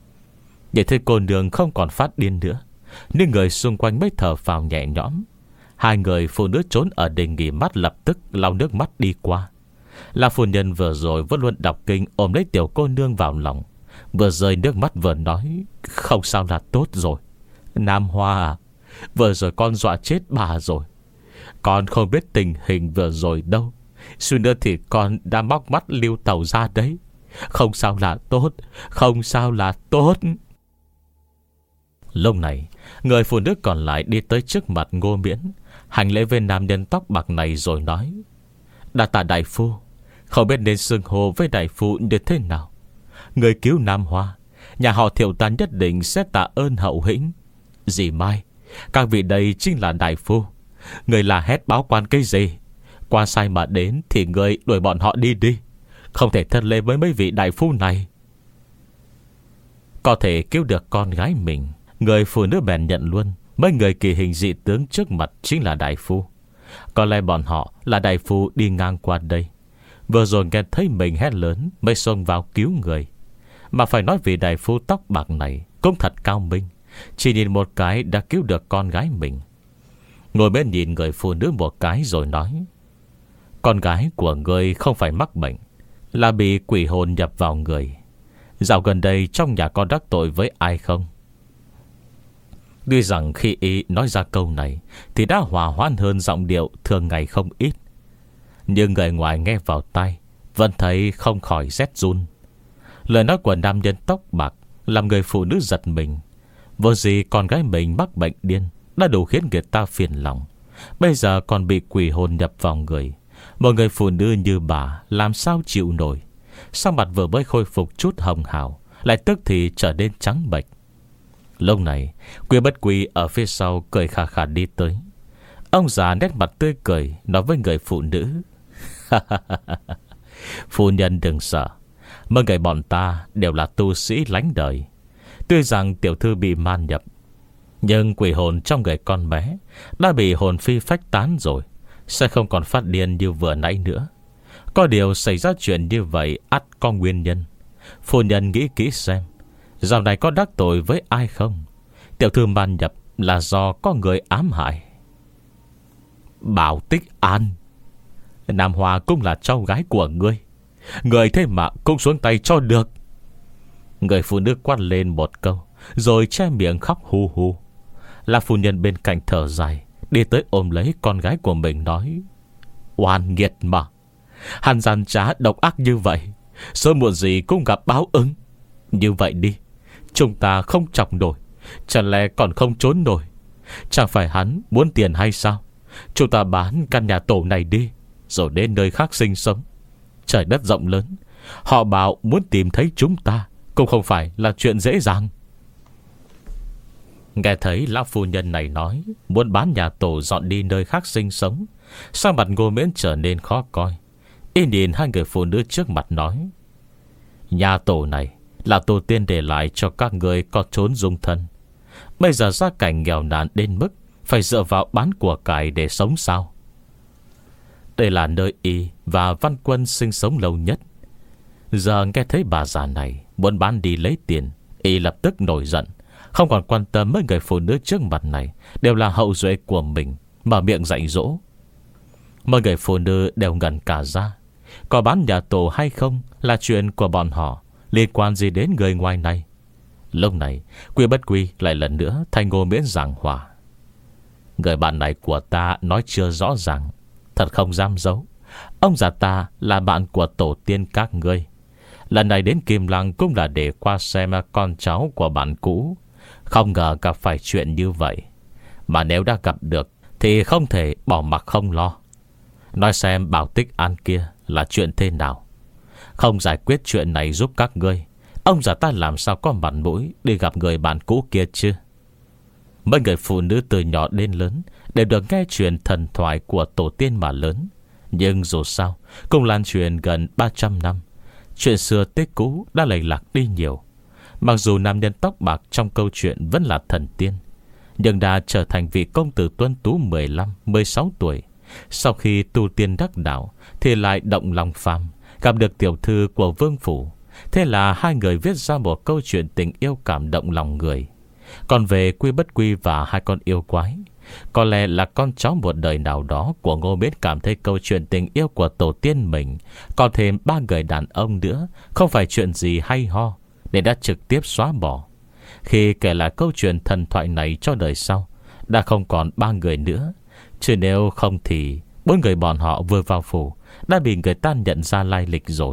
Nhìn thấy cô nương không còn phát điên nữa, những người xung quanh mới thở phào nhẹ nhõm. Hai người phụ nữ trốn ở đình nghỉ mát lập tức lau nước mắt đi qua. Là phu nhân vừa rồi vẫn luôn đọc kinh, ôm lấy tiểu cô nương vào lòng, vừa rơi nước mắt vừa nói: "Không sao là tốt rồi. Nam Hoa à, vừa rồi con dọa chết bà rồi. Con không biết tình hình vừa rồi đâu, suy nữa thì con đã móc mắt lưu tẩu ra đấy. Không sao là tốt, không sao là tốt." Lúc này, người phụ nữ còn lại đi tới trước mặt Ngô Miễn, hành lễ với nam nhân tóc bạc này rồi nói: "Đa tạ đại phu. Không biết nên xưng hô với đại phu như thế nào. Người cứu Nam Hoa, nhà họ Thiệu ta nhất định sẽ tạ ơn hậu hĩnh. Dì Mai, các vị đây chính là đại phu. Người là hét báo quan cái gì? Qua sai mà đến thì người đuổi bọn họ đi đi. Không thể thân lê với mấy vị đại phu này." Có thể cứu được con gái mình, người phụ nữ bèn nhận luôn mấy người kỳ hình dị tướng trước mặt chính là đại phu. Có lẽ bọn họ là đại phu đi ngang qua đây, vừa rồi nghe thấy mình hét lớn mới xông vào cứu người. Mà phải nói vì đại phu tóc bạc này cũng thật cao minh, chỉ nhìn một cái đã cứu được con gái mình. Ngồi bên nhìn người phụ nữ một cái rồi nói: "Con gái của người không phải mắc bệnh, là bị quỷ hồn nhập vào người. Dạo gần đây trong nhà con đắc tội với ai không?" Tuy rằng khi y nói ra câu này thì đã hòa hoãn hơn giọng điệu thường ngày không ít, nhưng người ngoài nghe vào tai vẫn thấy không khỏi rét run. Lời nói của nam nhân tóc bạc làm người phụ nữ giật mình. Vô gì con gái mình mắc bệnh điên đã đủ khiến người ta phiền lòng, bây giờ còn bị quỷ hồn nhập vào người. Một người phụ nữ như bà làm sao chịu nổi. Sau mặt vừa mới khôi phục chút hồng hào, lại tức thì trở nên trắng bệch. Lúc này Quy Bất Quy ở phía sau cười khà khà đi tới. Ông già nét mặt tươi cười nói với người phụ nữ: "Phu nhân đừng sợ, mấy người bọn ta đều là tu sĩ lánh đời. Tuy rằng tiểu thư bị man nhập, nhưng quỷ hồn trong người con bé đã bị hồn phi phách tán rồi, sẽ không còn phát điên như vừa nãy nữa. Có điều xảy ra chuyện như vậy ắt có nguyên nhân. Phu nhân nghĩ kỹ xem, dạo này có đắc tội với ai không? Tiểu thư man nhập là do có người ám hại." "Bảo Tích An, Nam Hoa cũng là cháu gái của ngươi, người thế mà cũng xuống tay cho được." Người phụ nữ quát lên một câu rồi che miệng khóc hu hu. Là phu nhân bên cạnh thở dài, đi tới ôm lấy con gái của mình nói: "Oan nghiệt mà, hắn gian trá độc ác như vậy, sớm muộn gì cũng gặp báo ứng. Như vậy đi, chúng ta không chọc nổi, chẳng lẽ còn không trốn nổi? Chẳng phải hắn muốn tiền hay sao? Chúng ta bán căn nhà tổ này đi, rồi đến nơi khác sinh sống. Trời đất rộng lớn, họ bảo muốn tìm thấy chúng ta cũng không phải là chuyện dễ dàng." Nghe thấy lão phu nhân này nói muốn bán nhà tổ dọn đi nơi khác sinh sống, sao mặt Ngô Miễn trở nên khó coi. Y nhìn hai người phụ nữ trước mặt nói: "Nhà tổ này là tổ tiên để lại cho các người có trốn dung thân. Bây giờ gia cảnh nghèo nàn đến mức phải dựa vào bán của cải để sống sao? Đây là nơi y và Văn Quân sinh sống lâu nhất. Giờ nghe thấy bà già này muốn bán đi lấy tiền, y lập tức nổi giận, không còn quan tâm mấy người phụ nữ trước mặt này đều là hậu duệ của mình, mở miệng dạy dỗ. Mấy người phụ nữ đều ngẩn cả ra. Có bán nhà tổ hay không là chuyện của bọn họ, liên quan gì đến người ngoài này? Lúc này Quy Bất Quy lại lần nữa thay Ngô Miễn giảng hòa: "Người bạn này của ta nói chưa rõ ràng, thật không dám giấu. Ông già ta là bạn của tổ tiên các ngươi. Lần này đến Kim Lăng cũng là để qua xem con cháu của bạn cũ. Không ngờ gặp phải chuyện như vậy. Mà nếu đã gặp được thì không thể bỏ mặc không lo. Nói xem Bảo Tích An kia là chuyện thế nào. Không giải quyết chuyện này giúp các ngươi, ông già ta làm sao có mặt mũi đi gặp người bạn cũ kia chứ?" Mấy người phụ nữ từ nhỏ đến lớn đều được nghe chuyện thần thoại của tổ tiên mà lớn. Nhưng dù sao cũng lan truyền gần ba trăm năm, chuyện xưa tích cũ đã lầy lạc đi nhiều. Mặc dù nam nhân tóc bạc trong câu chuyện vẫn là thần tiên, nhưng đã trở thành vị công tử tuấn tú mười lăm mười sáu tuổi. Sau khi tu tiên đắc đạo thì lại động lòng phàm, gặp được tiểu thư của vương phủ. Thế là hai người viết ra một câu chuyện tình yêu cảm động lòng người. Còn về Quy Bất Quy và hai con yêu quái Có lẽ là con cháu một đời nào đó của Ngô Miễn cảm thấy câu chuyện tình yêu của tổ tiên mình còn thêm ba người đàn ông nữa không phải chuyện gì hay ho, nên đã trực tiếp xóa bỏ. Khi kể lại câu chuyện thần thoại này cho đời sau, đã không còn ba người nữa. Chứ nếu không thì bốn người bọn họ vừa vào phủ đã bị người ta nhận ra lai lịch rồi.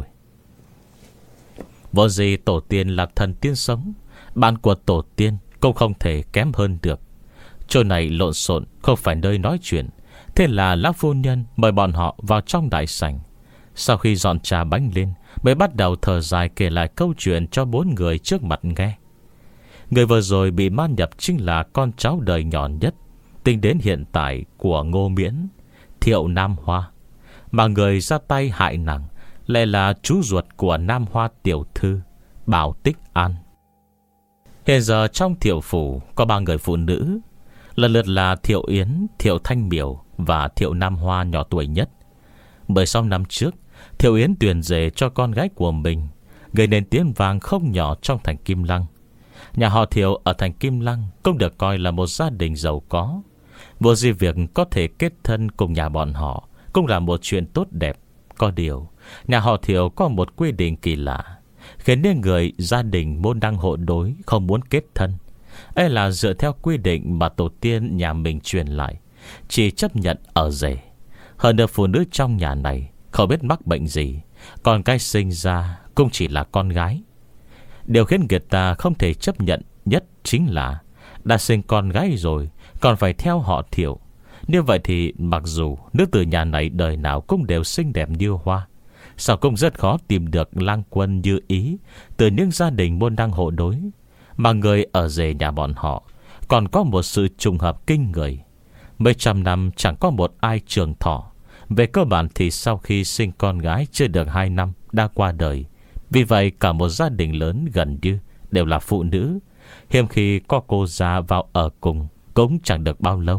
Vô gì tổ tiên là thần tiên sống, bạn của tổ tiên cũng không thể kém hơn được. Chỗ này lộn xộn không phải nơi nói chuyện. Thế là lão phu nhân mời bọn họ vào trong đại sảnh. Sau khi dọn trà bánh lên, mới bắt đầu thở dài kể lại câu chuyện cho bốn người trước mặt nghe. Người vừa rồi bị ma nhập chính là con cháu đời nhỏ nhất tính đến hiện tại của Ngô Miễn, Thiệu Nam Hoa. Mà người ra tay hại nàng lại là chú ruột của Nam Hoa tiểu thư Bảo Tích An. Hiện giờ trong Thiệu phủ có ba người phụ nữ, lần lượt là Thiệu Yến, Thiệu Thanh Miểu và Thiệu Nam Hoa nhỏ tuổi nhất. Bởi sau năm trước, Thiệu Yến tuyển rể cho con gái của mình, gây nên tiếng vang không nhỏ trong thành Kim Lăng. Nhà họ Thiệu ở thành Kim Lăng cũng được coi là một gia đình giàu có. Vô gì việc có thể kết thân cùng nhà bọn họ cũng là một chuyện tốt đẹp. Có điều, nhà họ Thiệu có một quy định kỳ lạ, khiến nên người gia đình môn đăng hộ đối không muốn kết thân. Ấy là dựa theo quy định mà tổ tiên nhà mình truyền lại, chỉ chấp nhận ở rể. Hơn nữa phụ nữ trong nhà này không biết mắc bệnh gì, còn cái sinh ra cũng chỉ là con gái. Điều khiến người ta không thể chấp nhận nhất chính là đã sinh con gái rồi còn phải theo họ Thiệu. Như vậy thì mặc dù nữ tử nhà này đời nào cũng đều xinh đẹp như hoa, sao cũng rất khó tìm được lang quân như ý từ những gia đình môn đăng hộ đối. Mà người ở rể nhà bọn họ còn có một sự trùng hợp kinh người. Mấy trăm năm chẳng có một ai trường thọ. Về cơ bản thì sau khi sinh con gái chưa được hai năm đã qua đời. Vì vậy cả một gia đình lớn gần như đều là phụ nữ. Hiếm khi có cô già vào ở cùng cũng chẳng được bao lâu.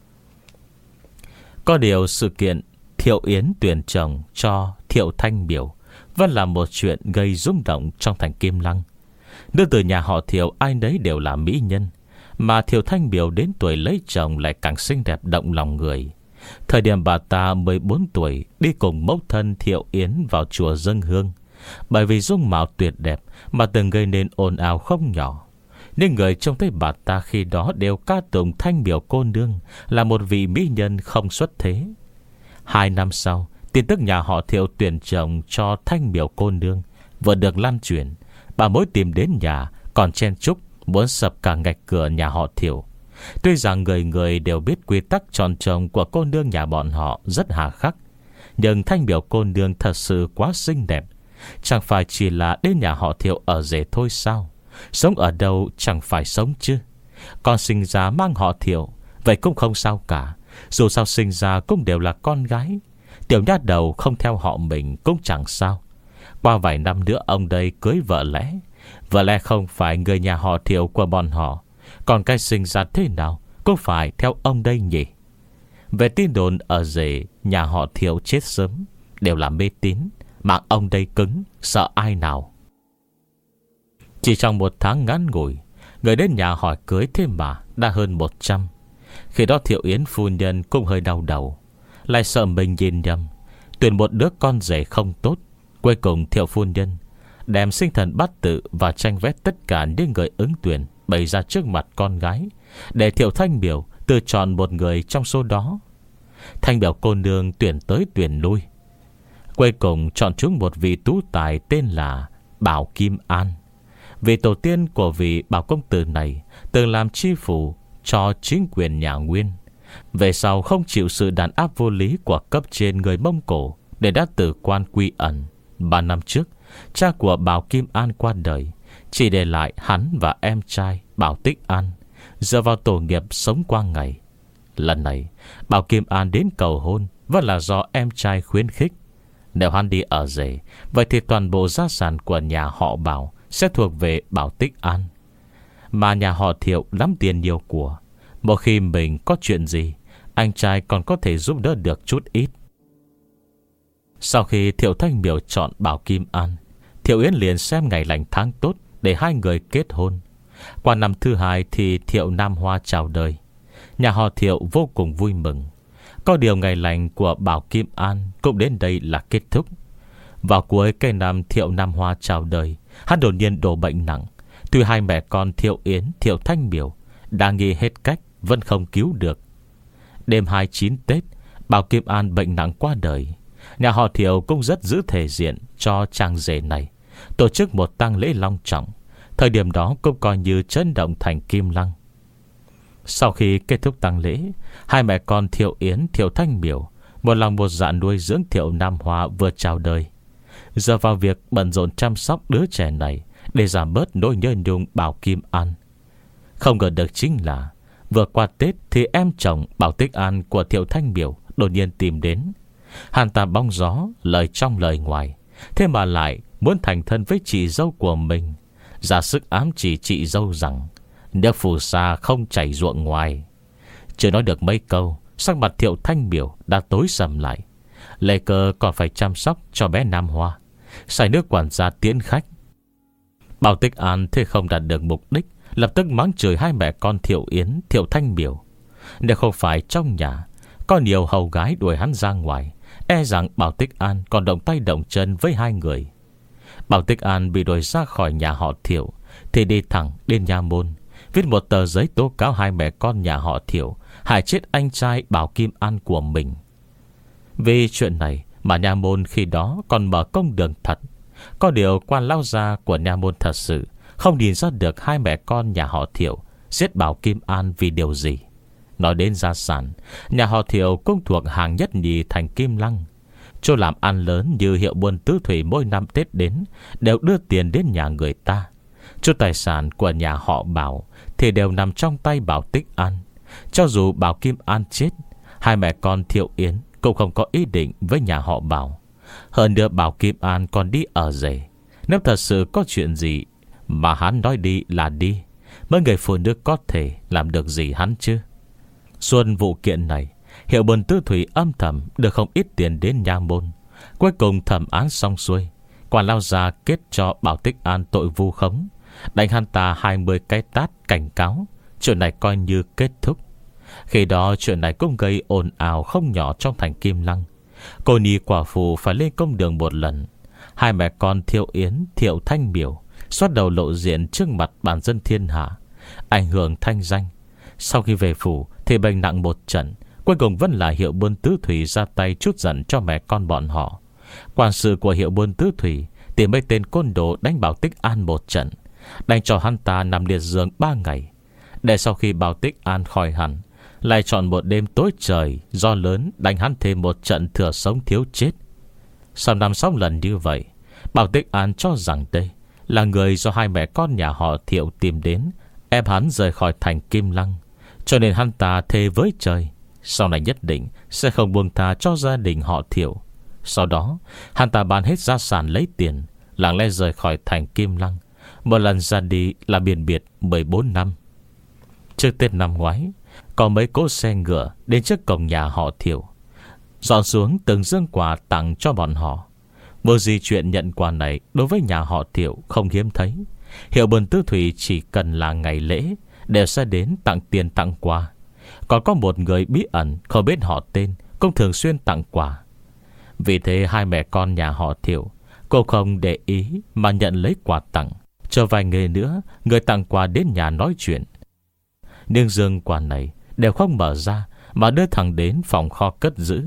Có điều sự kiện Thiệu Yến tuyển chồng cho Thiệu Thanh Miểu vẫn là một chuyện gây rung động trong thành Kim Lăng. Nữ tử nhà họ Thiệu ai nấy đều là mỹ nhân, mà Thiệu Thanh Miểu đến tuổi lấy chồng lại càng xinh đẹp động lòng người. Thời điểm bà ta mười bốn tuổi đi cùng mẫu thân Thiệu Yến vào chùa dâng hương. Bởi vì dung mạo tuyệt đẹp mà từng gây nên ồn ào không nhỏ. Nên người trông thấy bà ta khi đó đều ca tụng Thanh Miểu cô nương là một vị mỹ nhân không xuất thế. Hai năm sau, tin tức nhà họ Thiệu tuyển chồng cho Thanh Miểu cô nương vừa được lan truyền. Bà mối tìm đến nhà còn chen chúc muốn sập cả ngạch cửa nhà họ Thiệu. Tuy rằng người người đều biết quy tắc chọn chồng của cô nương nhà bọn họ rất hà khắc, nhưng Thanh Miểu cô nương thật sự quá xinh đẹp. Chẳng phải chỉ là đến nhà họ Thiệu ở rể thôi sao? Sống ở đâu chẳng phải sống chứ. Con sinh ra mang họ Thiệu, vậy cũng không sao cả. Dù sao sinh ra cũng đều là con gái. Tiểu nhát đầu không theo họ mình cũng chẳng sao. Qua vài năm nữa ông đây cưới vợ lẽ. Vợ lẽ không phải người nhà họ Thiệu của bọn họ, còn cái sinh ra thế nào cũng phải theo ông đây nhỉ. Về tin đồn ở rể nhà họ Thiệu chết sớm đều là mê tín, mạng ông đây cứng, sợ ai nào. Chỉ trong một tháng ngắn ngủi, người đến nhà hỏi cưới thế mà đã hơn một trăm. Khi đó Thiệu Yến phu nhân cũng hơi đau đầu, lại sợ mình nhìn nhầm, tuyển một đứa con rể không tốt. Cuối cùng Thiệu phu nhân đem sinh thần bát tự và tranh vét tất cả những người ứng tuyển bày ra trước mặt con gái, để Thiệu Thanh Miểu tự chọn một người trong số đó. Thanh Miểu cô nương tuyển tới tuyển lui, cuối cùng chọn chúng một vị tú tài tên là Bảo Kim An. Vị tổ tiên của vị Bảo công tử này từng làm chi phủ cho chính quyền nhà Nguyên, về sau không chịu sự đàn áp vô lý của cấp trên người Mông Cổ, để đã tử quan quy ẩn. Ba năm trước, cha của Bảo Kim An qua đời, chỉ để lại hắn và em trai Bảo Tích An dựa vào tổ nghiệp sống qua ngày. Lần này Bảo Kim An đến cầu hôn vẫn là do em trai khuyến khích. Nếu hắn đi ở rể, vậy thì toàn bộ gia sản của nhà họ Bảo sẽ thuộc về Bảo Tích An. Mà nhà họ Thiệu lắm tiền nhiều của, một khi mình có chuyện gì, anh trai còn có thể giúp đỡ được chút ít. Sau khi Thiệu Thanh Miểu chọn Bảo Kim An, Thiệu Yến liền xem ngày lành tháng tốt để hai người kết hôn. Qua năm thứ hai thì Thiệu Nam Hoa chào đời. Nhà họ Thiệu vô cùng vui mừng. Có điều ngày lành của Bảo Kim An cũng đến đây là kết thúc. Vào cuối cây năm Thiệu Nam Hoa chào đời, hắn đột nhiên đổ bệnh nặng. Tuy hai mẹ con Thiệu Yến, Thiệu Thanh Miểu đã nghĩ hết cách, vẫn không cứu được. Đêm hai mươi chín Tết, Bảo Kim An bệnh nặng qua đời. Nhà họ Thiệu cũng rất giữ thể diện cho chàng rể này, tổ chức một tang lễ long trọng. Thời điểm đó cũng coi như chấn động thành Kim Lăng. Sau khi kết thúc tang lễ, hai mẹ con Thiệu Yến, Thiệu Thanh Miểu một lòng một dạ nuôi dưỡng Thiệu Nam Hoa vừa chào đời. Giờ vào việc bận rộn chăm sóc đứa trẻ này để giảm bớt nỗi nhớ nhung Bảo Kim An. Không ngờ được chính là vừa qua Tết thì em chồng Bảo Tích An của Thiệu Thanh Miểu đột nhiên tìm đến. Hắn ta bóng gió, lời trong lời ngoài, thế mà lại muốn thành thân với chị dâu của mình, ra sức ám chỉ chị dâu rằng nước phù sa không chảy ruộng ngoài. Chưa nói được mấy câu, sắc mặt Thiệu Thanh Miểu đã tối sầm lại. Lê Cơ còn phải chăm sóc cho bé Nam Hoa, xài nước quản gia tiễn khách. Bảo Tích An thế không đạt được mục đích, lập tức mắng chửi hai mẹ con Thiệu Yến, Thiệu Thanh Miểu. Nếu không phải trong nhà có nhiều hầu gái đuổi hắn ra ngoài, e rằng Bảo Tích An còn động tay động chân với hai người. Bảo Tích An bị đuổi ra khỏi nhà họ Thiệu thì đi thẳng đến nha môn, viết một tờ giấy tố cáo hai mẹ con nhà họ Thiệu hại chết anh trai Bảo Kim An của mình. Vì chuyện này mà nha môn khi đó còn mở công đường thật. Có điều quan lao gia của nha môn thật sự không nhìn ra được hai mẹ con nhà họ Thiệu giết Bảo Kim An vì điều gì. Nói đến gia sản, nhà họ Thiệu cũng thuộc hàng nhất nhì thành Kim Lăng. Chỗ làm ăn lớn như hiệu buôn Tứ Thủy mỗi năm Tết đến đều đưa tiền đến nhà người ta. Chỗ tài sản của nhà họ Bảo thì đều nằm trong tay Bảo Tích An. Cho dù Bảo Kim An chết, hai mẹ con Thiệu Yến cũng không có ý định với nhà họ Bảo. Hơn nữa Bảo Kim An còn đi ở rể. Nếu thật sự có chuyện gì mà hắn nói đi là đi, mấy người phụ nữ có thể làm được gì hắn chứ? Xuân vụ kiện này, hiệu buôn Tứ Thủy âm thầm được không ít tiền đến nha môn. Cuối cùng thẩm án xong xuôi, quan lao gia kết cho Bảo Tích An tội vu khống, đánh hắn ta hai mươi cái tát cảnh cáo. Chuyện này coi như kết thúc. Khi đó chuyện này cũng gây ồn ào không nhỏ trong thành Kim Lăng. Cô nhi quả phụ phải lên công đường một lần. Hai mẹ con Thiệu Yến, Thiệu Thanh Miểu xuất đầu lộ diện trước mặt bản dân thiên hạ, ảnh hưởng thanh danh. Sau khi về phủ thì bệnh nặng một trận. Cuối cùng vẫn là hiệu buôn Tứ Thủy ra tay chút giận cho mẹ con bọn họ. Quản sự của hiệu buôn Tứ Thủy tìm mấy tên côn đồ đánh Bảo Tích An một trận, đánh cho hắn ta nằm liệt giường ba ngày. Để sau khi Bảo Tích An khỏi hẳn, lại chọn một đêm tối trời do lớn đánh hắn thêm một trận thừa sống thiếu chết. Sau năm sáu lần như vậy, Bảo Tích An cho rằng đây là người do hai mẹ con nhà họ Thiệu tìm đến, ép hắn rời khỏi thành Kim Lăng. Cho nên hắn ta thề với trời, sau này nhất định sẽ không buông tha cho gia đình họ Thiệu. Sau đó hắn ta bán hết gia sản lấy tiền, lặng lẽ rời khỏi thành Kim Lăng. Một lần ra đi là biệt biệt mười bốn năm. Trước Tết năm ngoái, có mấy cỗ xe ngựa đến trước cổng nhà họ Thiệu, dọn xuống từng dương quà tặng cho bọn họ. Vô gì chuyện nhận quà này đối với nhà họ Thiệu không hiếm thấy. Hiệu buôn Tứ Thủy chỉ cần là ngày lễ đều sẽ đến tặng tiền tặng quà. Còn có một người bí ẩn không biết họ tên cũng thường xuyên tặng quà. Vì thế hai mẹ con nhà họ Thiệu cô không để ý mà nhận lấy quà tặng. Cho vài ngày nữa, người tặng quà đến nhà nói chuyện. Nhưng dương quà này đều không mở ra mà đưa thẳng đến phòng kho cất giữ.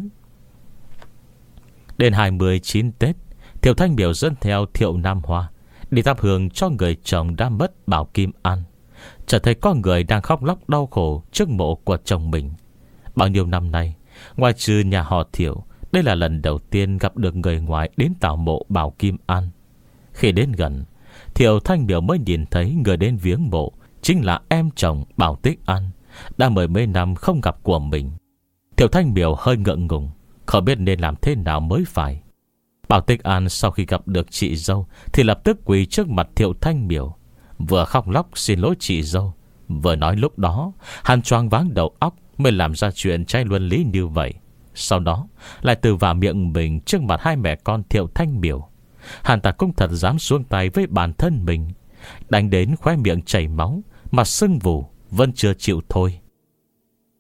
Đến hai mươi chín Tết, Thiệu Thanh Miểu dẫn theo Thiệu Nam Hoa đi thắp hương cho người chồng đã mất Bảo Kim An. Chợt thấy có người đang khóc lóc đau khổ trước mộ của chồng mình. Bao nhiêu năm nay, ngoài trừ nhà họ Thiệu, đây là lần đầu tiên gặp được người ngoài đến tảo mộ Bảo Kim An. Khi đến gần, Thiệu Thanh Miểu mới nhìn thấy người đến viếng mộ chính là em chồng Bảo Tích An, đã mười mấy năm không gặp của mình. Thiệu Thanh Miểu hơi ngượng ngùng, không biết nên làm thế nào mới phải. Bảo Tích An sau khi gặp được chị dâu thì lập tức quỳ trước mặt Thiệu Thanh Miểu, vừa khóc lóc xin lỗi chị dâu, vừa nói lúc đó hắn choáng váng đầu óc mới làm ra chuyện trái luân lý như vậy. Sau đó lại từ vào miệng mình trước mặt hai mẹ con Thiệu Thanh Miểu. Hắn ta cũng thật dám xuống tay với bản thân mình, đánh đến khóe miệng chảy máu, mặt sưng vù vẫn chưa chịu thôi.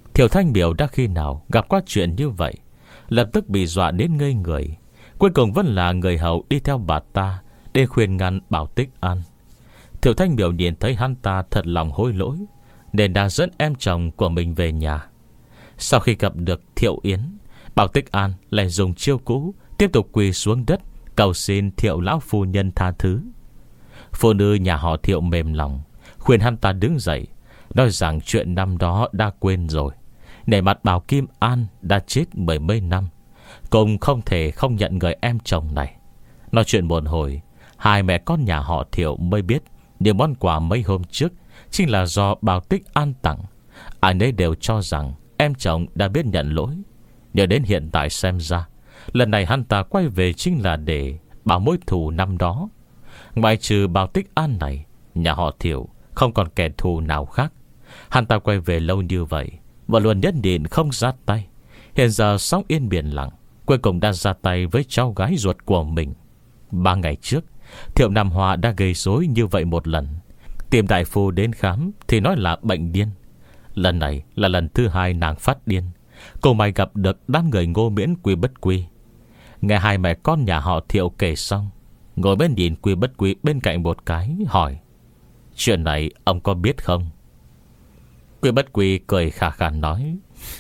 Thiệu Thanh Miểu đã khi nào gặp qua chuyện như vậy, lập tức bị dọa đến ngây người. Cuối cùng vẫn là người hầu đi theo bà ta để khuyên ngăn Bảo Tích An. Thiệu Thanh Miểu nhìn thấy hắn ta thật lòng hối lỗi, nên đã dẫn em chồng của mình về nhà. Sau khi gặp được Thiệu Yến, Bảo Tích An lại dùng chiêu cũ, tiếp tục quỳ xuống đất cầu xin Thiệu lão phu nhân tha thứ. Phụ nữ nhà họ Thiệu mềm lòng, khuyên hắn ta đứng dậy, nói rằng chuyện năm đó đã quên rồi. Nể mặt Bảo Kim An đã chết mười mấy năm, cũng không thể không nhận người em chồng này. Nói chuyện một hồi, hai mẹ con nhà họ Thiệu mới biết những món quà mấy hôm trước chính là do Bảo Tích An tặng. Ai nấy đều cho rằng em chồng đã biết nhận lỗi. Nhờ đến hiện tại xem ra, lần này hắn ta quay về chính là để báo mối thù năm đó. Ngoại trừ Bảo Tích An này, nhà họ Thiệu không còn kẻ thù nào khác. Hắn ta quay về lâu như vậy và luôn nhất định không ra tay. Hiện giờ sóng yên biển lặng, cuối cùng đã ra tay với cháu gái ruột của mình. Ba ngày trước, Thiệu Nam Hoa đã gây rối như vậy một lần. Tìm đại phu đến khám thì nói là bệnh điên. Lần này là lần thứ hai nàng phát điên. Cô may gặp được đám người Ngô Miễn Quy Bất Quy. Nghe hai mẹ con nhà họ Thiệu kể xong, ngồi bên nhìn Quy Bất Quy bên cạnh một cái, hỏi: chuyện này ông có biết không? Quy Bất Quy cười khà khà nói: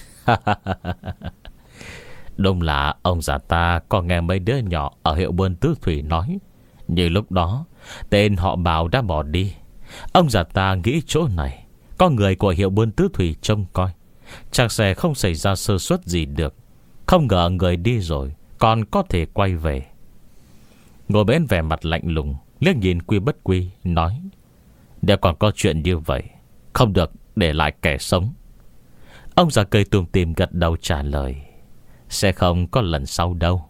đúng là ông già ta có nghe mấy đứa nhỏ ở hiệu buôn Tứ Thủy nói, như lúc đó tên họ Bảo đã bỏ đi. Ông già ta nghĩ chỗ này có người của hiệu buôn Tứ Thủy trông coi, chắc sẽ không xảy ra sơ suất gì được. Không ngờ người đi rồi còn có thể quay về. Ngồi bên vẻ mặt lạnh lùng, liếc nhìn Quy Bất Quy nói: nếu còn có chuyện như vậy, không được để lại kẻ sống. Ông già cười tùm tìm gật đầu trả lời: sẽ không có lần sau đâu.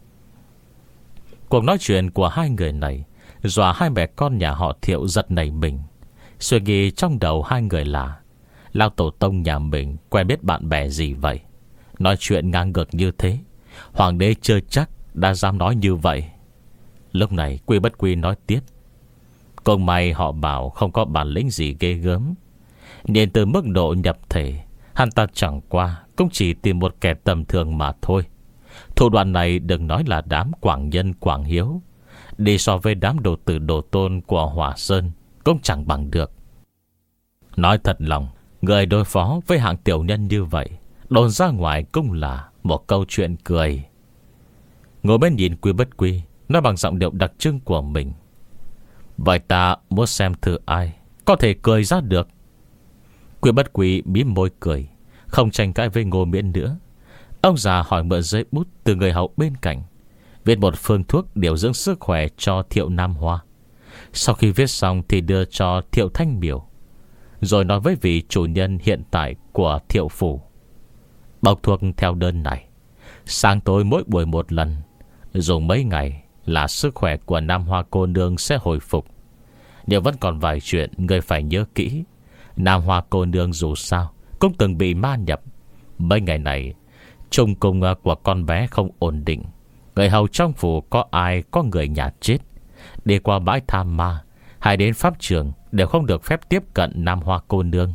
Cuộc nói chuyện của hai người này dọa hai mẹ con nhà họ Thiệu giật nảy mình. Suy nghĩ trong đầu hai người là: lão tổ tông nhà mình quen biết bạn bè gì vậy? Nói chuyện ngang ngược như thế, hoàng đế chưa chắc đã dám nói như vậy. Lúc này Quy Bất Quy nói tiếp: cùng may họ Bảo không có bản lĩnh gì ghê gớm. Nhìn từ mức độ nhập thể, hắn ta chẳng qua cũng chỉ tìm một kẻ tầm thường mà thôi. Thủ đoạn này đừng nói là đám Quảng Nhân Quảng Hiếu, đi so với đám đồ tử đồ tôn của Hỏa Sơn cũng chẳng bằng được. Nói thật lòng, người đối phó với hạng tiểu nhân như vậy, đồn ra ngoài cũng là một câu chuyện cười. Ngồi bên nhìn Quy Bất Quy nói bằng giọng điệu đặc trưng của mình: vậy ta muốn xem thử ai có thể cười ra được. Quy Bất Quy mím môi cười, không tranh cãi với Ngô Miễn nữa. Ông già hỏi mượn giấy bút từ người hầu bên cạnh, viết một phương thuốc điều dưỡng sức khỏe cho Thiệu Nam Hoa. Sau khi viết xong thì đưa cho Thiệu Thanh Miểu, rồi nói với vị chủ nhân hiện tại của Thiệu Phủ: bọc thuốc theo đơn này, sáng tối mỗi buổi một lần, dùng mấy ngày là sức khỏe của Nam Hoa cô nương sẽ hồi phục. Nhưng vẫn còn vài chuyện người phải nhớ kỹ. Nam Hoa cô nương dù sao cũng từng bị ma nhập. Mấy ngày này trung cung của con bé không ổn định. Người hầu trong phủ có ai có người nhà chết, đi qua bãi tham ma hay đến pháp trường đều không được phép tiếp cận Nam Hoa cô nương.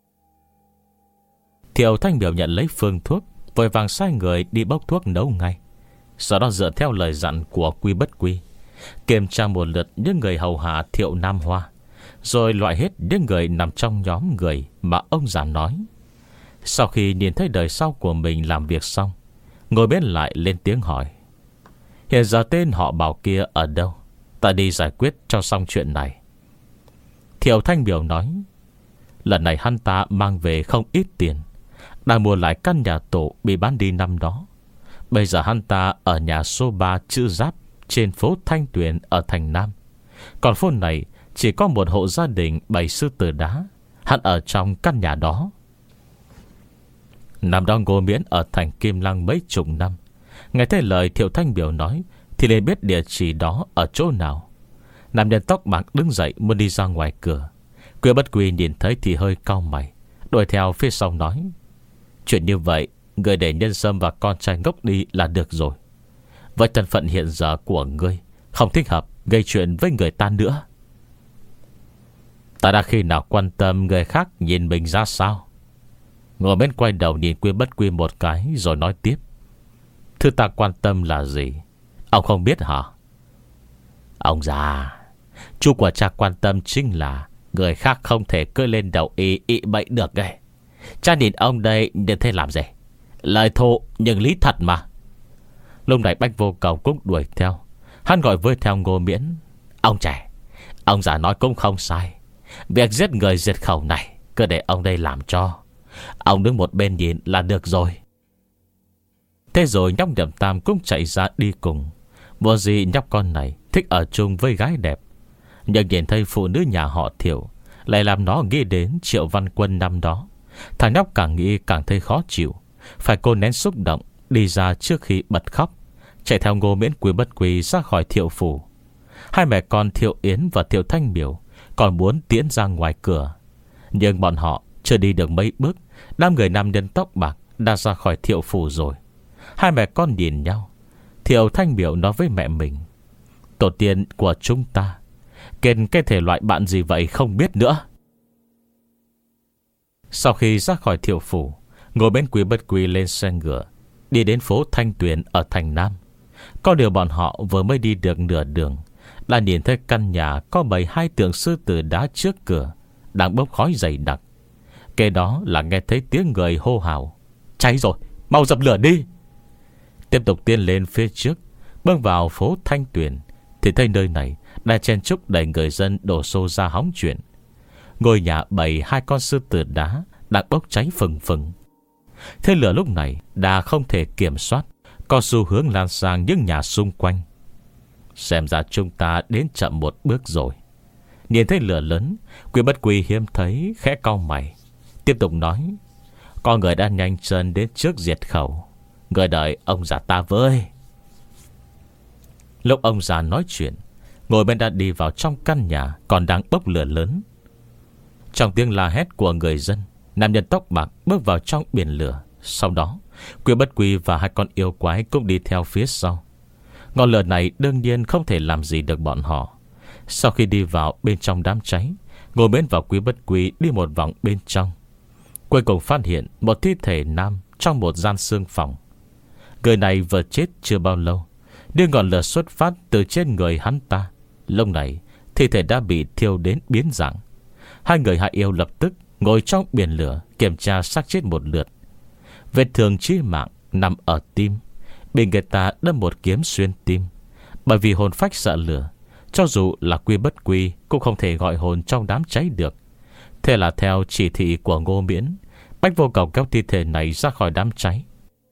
Thiệu Thanh Miểu nhận lấy phương thuốc, vội vàng sai người đi bốc thuốc nấu ngay. Sau đó dựa theo lời dặn của Quy Bất Quy, kiểm tra một lượt những người hầu hạ Thiệu Nam Hoa, rồi loại hết những người nằm trong nhóm người mà ông già nói. Sau khi nhìn thấy đời sau của mình làm việc xong, ngồi bên lại lên tiếng hỏi: hiện giờ tên họ Bảo kia ở đâu? Ta đi giải quyết cho xong chuyện này. Thiệu Thanh Miểu nói: lần này hắn ta mang về không ít tiền, đang mua lại căn nhà tổ bị bán đi năm đó. Bây giờ hắn ta ở nhà số ba chữ Giáp trên phố Thanh Tuyền ở thành Nam. Còn phố này chỉ có một hộ gia đình bày sư tử đá, hắn ở trong căn nhà đó. Năm đó Ngô Miễn ở thành Kim Lăng mấy chục năm, nghe thấy lời Thiệu Thanh Miểu nói thì liền biết địa chỉ đó ở chỗ nào. Nam nhân tóc bạc đứng dậy muốn đi ra ngoài cửa. Quy Bất Quy nhìn thấy thì hơi cau mày, đuổi theo phía sau nói: chuyện như vậy, người để Nhân Sâm và con trai ngốc đi là được rồi. Với thân phận hiện giờ của ngươi, không thích hợp gây chuyện với người ta nữa. Ta đã khi nào quan tâm người khác nhìn mình ra sao? Ngồi bên quay đầu nhìn Quy Bất Quy một cái rồi nói tiếp: Thứ ta quan tâm là gì, ông không biết hả? Ông già, chú của cha quan tâm chính là người khác không thể cưỡi lên đầu y ị bậy được ấy. Cha nhìn ông đây như thế làm gì? Lời thô nhưng lý thật mà. Lúc này Bách Vô Cầu cũng đuổi theo. Hắn gọi với theo Ngô Miễn: Ông trẻ, ông già nói cũng không sai. Việc giết người diệt khẩu này cứ để ông đây làm cho. Ông đứng một bên nhìn là được rồi. Thế rồi nhóc Nhậm Tam cũng chạy ra đi cùng. Vô gì nhóc con này thích ở chung với gái đẹp, nhưng nhìn thấy phụ nữ nhà họ Thiệu lại làm nó nghĩ đến Triệu Văn Quân năm đó. Thằng nhóc càng nghĩ càng thấy khó chịu, phải cố nén xúc động đi ra trước khi bật khóc, chạy theo Ngô Miễn Quy Bất Quy ra khỏi Thiệu phủ. Hai mẹ con Thiệu Yến và Thiệu Thanh Miểu còn muốn tiến ra ngoài cửa, nhưng bọn họ chưa đi được mấy bước, đám người nam nhân tóc bạc đã ra khỏi Thiệu phủ rồi. Hai mẹ con nhìn nhau. Thiệu Thanh Miểu nói với mẹ mình: Tổ tiên của chúng ta kền cái thể loại bạn gì vậy không biết nữa. Sau khi ra khỏi Thiệu phủ, ngồi bên Quy Bất Quy lên xe ngựa đi đến phố Thanh Tuyền ở thành Nam. Có điều bọn họ vừa mới đi được nửa đường đã nhìn thấy căn nhà có bày hai tượng sư tử đá trước cửa đang bốc khói dày đặc. Kế đó là nghe thấy tiếng người hô hào: Cháy rồi, mau dập lửa đi. Tiếp tục tiến lên phía trước, bước vào phố Thanh Tuyền, thì thấy nơi này đã chen chúc đầy người dân đổ xô ra hóng chuyện. Ngôi nhà bày hai con sư tử đá đang bốc cháy phừng phừng. Thế lửa lúc này đã không thể kiểm soát, có xu hướng lan sang những nhà xung quanh. Xem ra chúng ta đến chậm một bước rồi. Nhìn thấy lửa lớn, Quy Bất Quy hiếm thấy khẽ cau mày, tiếp tục nói: Có người đã nhanh chân đến trước diệt khẩu, người đợi ông già ta với. Lúc ông già nói chuyện, ngồi bên đã đi vào trong căn nhà còn đang bốc lửa lớn. Trong tiếng la hét của người dân, nam nhân tóc bạc bước vào trong biển lửa. Sau đó Quy Bất Quy và hai con yêu quái cũng đi theo phía sau. Ngọn lửa này đương nhiên không thể làm gì được bọn họ. Sau khi đi vào bên trong đám cháy, ngồi bên vào Quy Bất Quy đi một vòng bên trong, cuối cùng phát hiện một thi thể nam trong một gian xương phòng. Người này vừa chết chưa bao lâu, nhưng ngọn lửa xuất phát từ trên người hắn ta. Lúc này thi thể đã bị thiêu đến biến dạng. Hai người hạ yêu lập tức ngồi trong biển lửa kiểm tra xác chết một lượt. Vết thương chí mạng nằm ở tim, bị người ta đâm một kiếm xuyên tim. Bởi vì hồn phách sợ lửa, cho dù là Quy Bất Quy cũng không thể gọi hồn trong đám cháy được. Thế là theo chỉ thị của Ngô Miễn, Bách Vô Cầu kéo thi thể này ra khỏi đám cháy.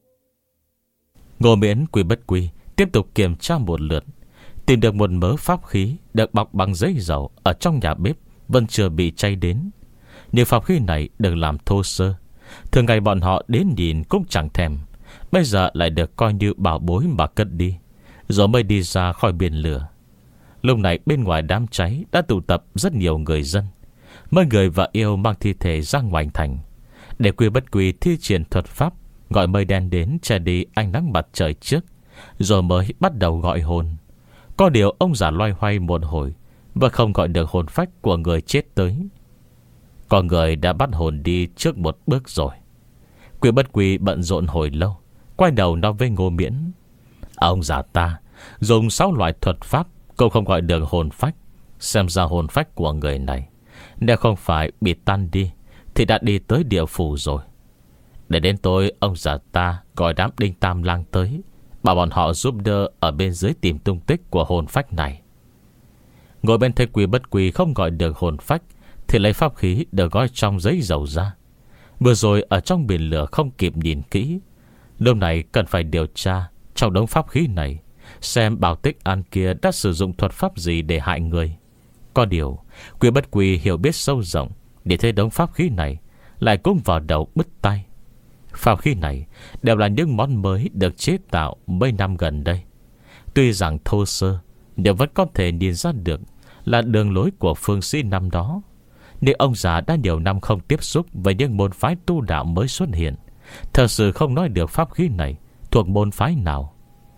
Ngô Miễn Quy Bất Quy tiếp tục kiểm tra một lượt, tìm được một mớ pháp khí được bọc bằng giấy dầu ở trong nhà bếp vẫn chưa bị cháy đến. Nhưng pháp khí này được làm thô sơ, thường ngày bọn họ đến nhìn cũng chẳng thèm, bây giờ lại được coi như bảo bối mà cất đi, rồi mới đi ra khỏi biển lửa. Lúc này bên ngoài đám cháy đã tụ tập rất nhiều người dân. Mấy người và yêu mang thi thể ra ngoài thành, để Quy Bất Quy thi triển thuật pháp gọi mây đen đến che đi ánh nắng mặt trời trước, rồi mới bắt đầu gọi hồn. Có điều ông già loay hoay một hồi và không gọi được hồn phách của người chết tới. Có người đã bắt hồn đi trước một bước rồi. Quy Bất Quy bận rộn hồi lâu, quay đầu nói với Ngô Miễn: Ông già ta dùng sáu loại thuật pháp cũng không gọi được hồn phách. Xem ra hồn phách của người này nếu không phải bị tan đi thì đã đi tới địa phủ rồi. Để đến tối ông già ta gọi đám Đinh Tam Lang tới, bảo bọn họ giúp đỡ ở bên dưới tìm tung tích của hồn phách này. Ngồi bên thấy Quy Bất Quy không gọi được hồn phách thì lấy pháp khí được gói trong giấy dầu ra. Vừa rồi ở trong biển lửa không kịp nhìn kỹ, lúc này cần phải điều tra trong đống pháp khí này, xem Bảo Tích An kia đã sử dụng thuật pháp gì để hại người. Có điều Quy Bất Quy hiểu biết sâu rộng, để thấy đống pháp khí này lại cũng vào đầu bứt tai. Pháp khí này đều là những món mới được chế tạo mấy năm gần đây. Tuy rằng thô sơ, nhưng vẫn có thể nhìn ra được là đường lối của phương sĩ năm đó. Nhưng ông già đã nhiều năm không tiếp xúc với những môn phái tu đạo mới xuất hiện, thật sự không nói được pháp khí này thuộc môn phái nào.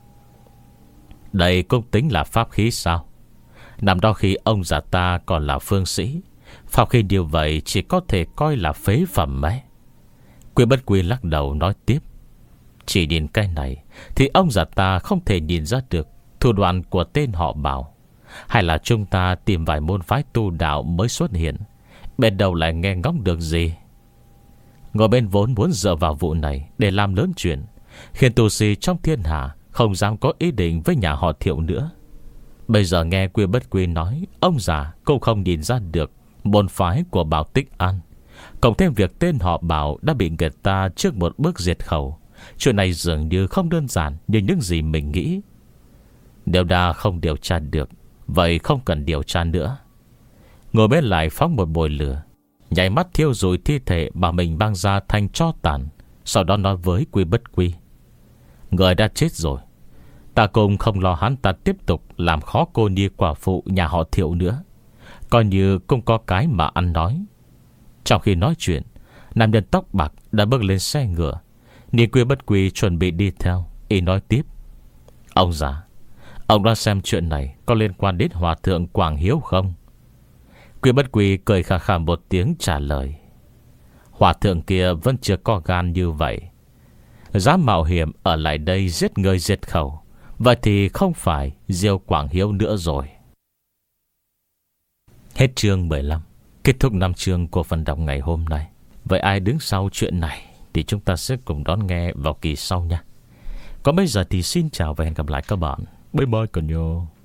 Đây cũng tính là pháp khí sao? Năm đó khi ông già ta còn là phương sĩ, pháp khí điều vậy chỉ có thể coi là phế phẩm ấy. Quy Bất Quy lắc đầu nói tiếp: Chỉ nhìn cái này thì ông già ta không thể nhìn ra được thủ đoạn của tên họ Bảo. Hay là chúng ta tìm vài môn phái tu đạo mới xuất hiện, bên đầu lại nghe ngóng được gì. Ngồi bên vốn muốn dựa vào vụ này để làm lớn chuyện, khiến tu sĩ trong thiên hạ không dám có ý định với nhà họ Thiệu nữa. Bây giờ nghe Quy Bất Quy nói, ông già cũng không nhìn ra được môn phái của Bảo Tích An, cộng thêm việc tên họ Bảo đã bị người ta trước một bước diệt khẩu. Chuyện này dường như không đơn giản như những gì mình nghĩ. Nếu đã không điều tra được, vậy không cần điều tra nữa. Ngồi bên lại phóng một bồi lửa, nhảy mắt thiêu rụi thi thể mà mình mang ra thành tro tàn. Sau đó nói với Quy Bất Quy: Người đã chết rồi, ta cũng không lo hắn ta tiếp tục làm khó cô nhi quả phụ nhà họ Thiệu nữa, coi như cũng có cái mà ăn nói. Trong khi nói chuyện, nam nhân tóc bạc đã bước lên xe ngựa, nhìn Quy Bất Quy chuẩn bị đi theo, y nói tiếp: Ông già, ông đã xem chuyện này có liên quan đến Hòa thượng Quảng Hiếu không? Quy Bất Quy cười khà khà một tiếng trả lời: Hòa thượng kia vẫn chưa có gan như vậy, dám mạo hiểm ở lại đây giết người diệt khẩu, vậy thì không phải Diêu Quảng Hiếu nữa rồi. Hết chương mười lăm. Kết thúc năm chương của phần đọc ngày hôm nay. Vậy ai đứng sau chuyện này thì chúng ta sẽ cùng đón nghe vào kỳ sau nha. Còn bây giờ thì xin chào và hẹn gặp lại các bạn. Bye bye cả nhà.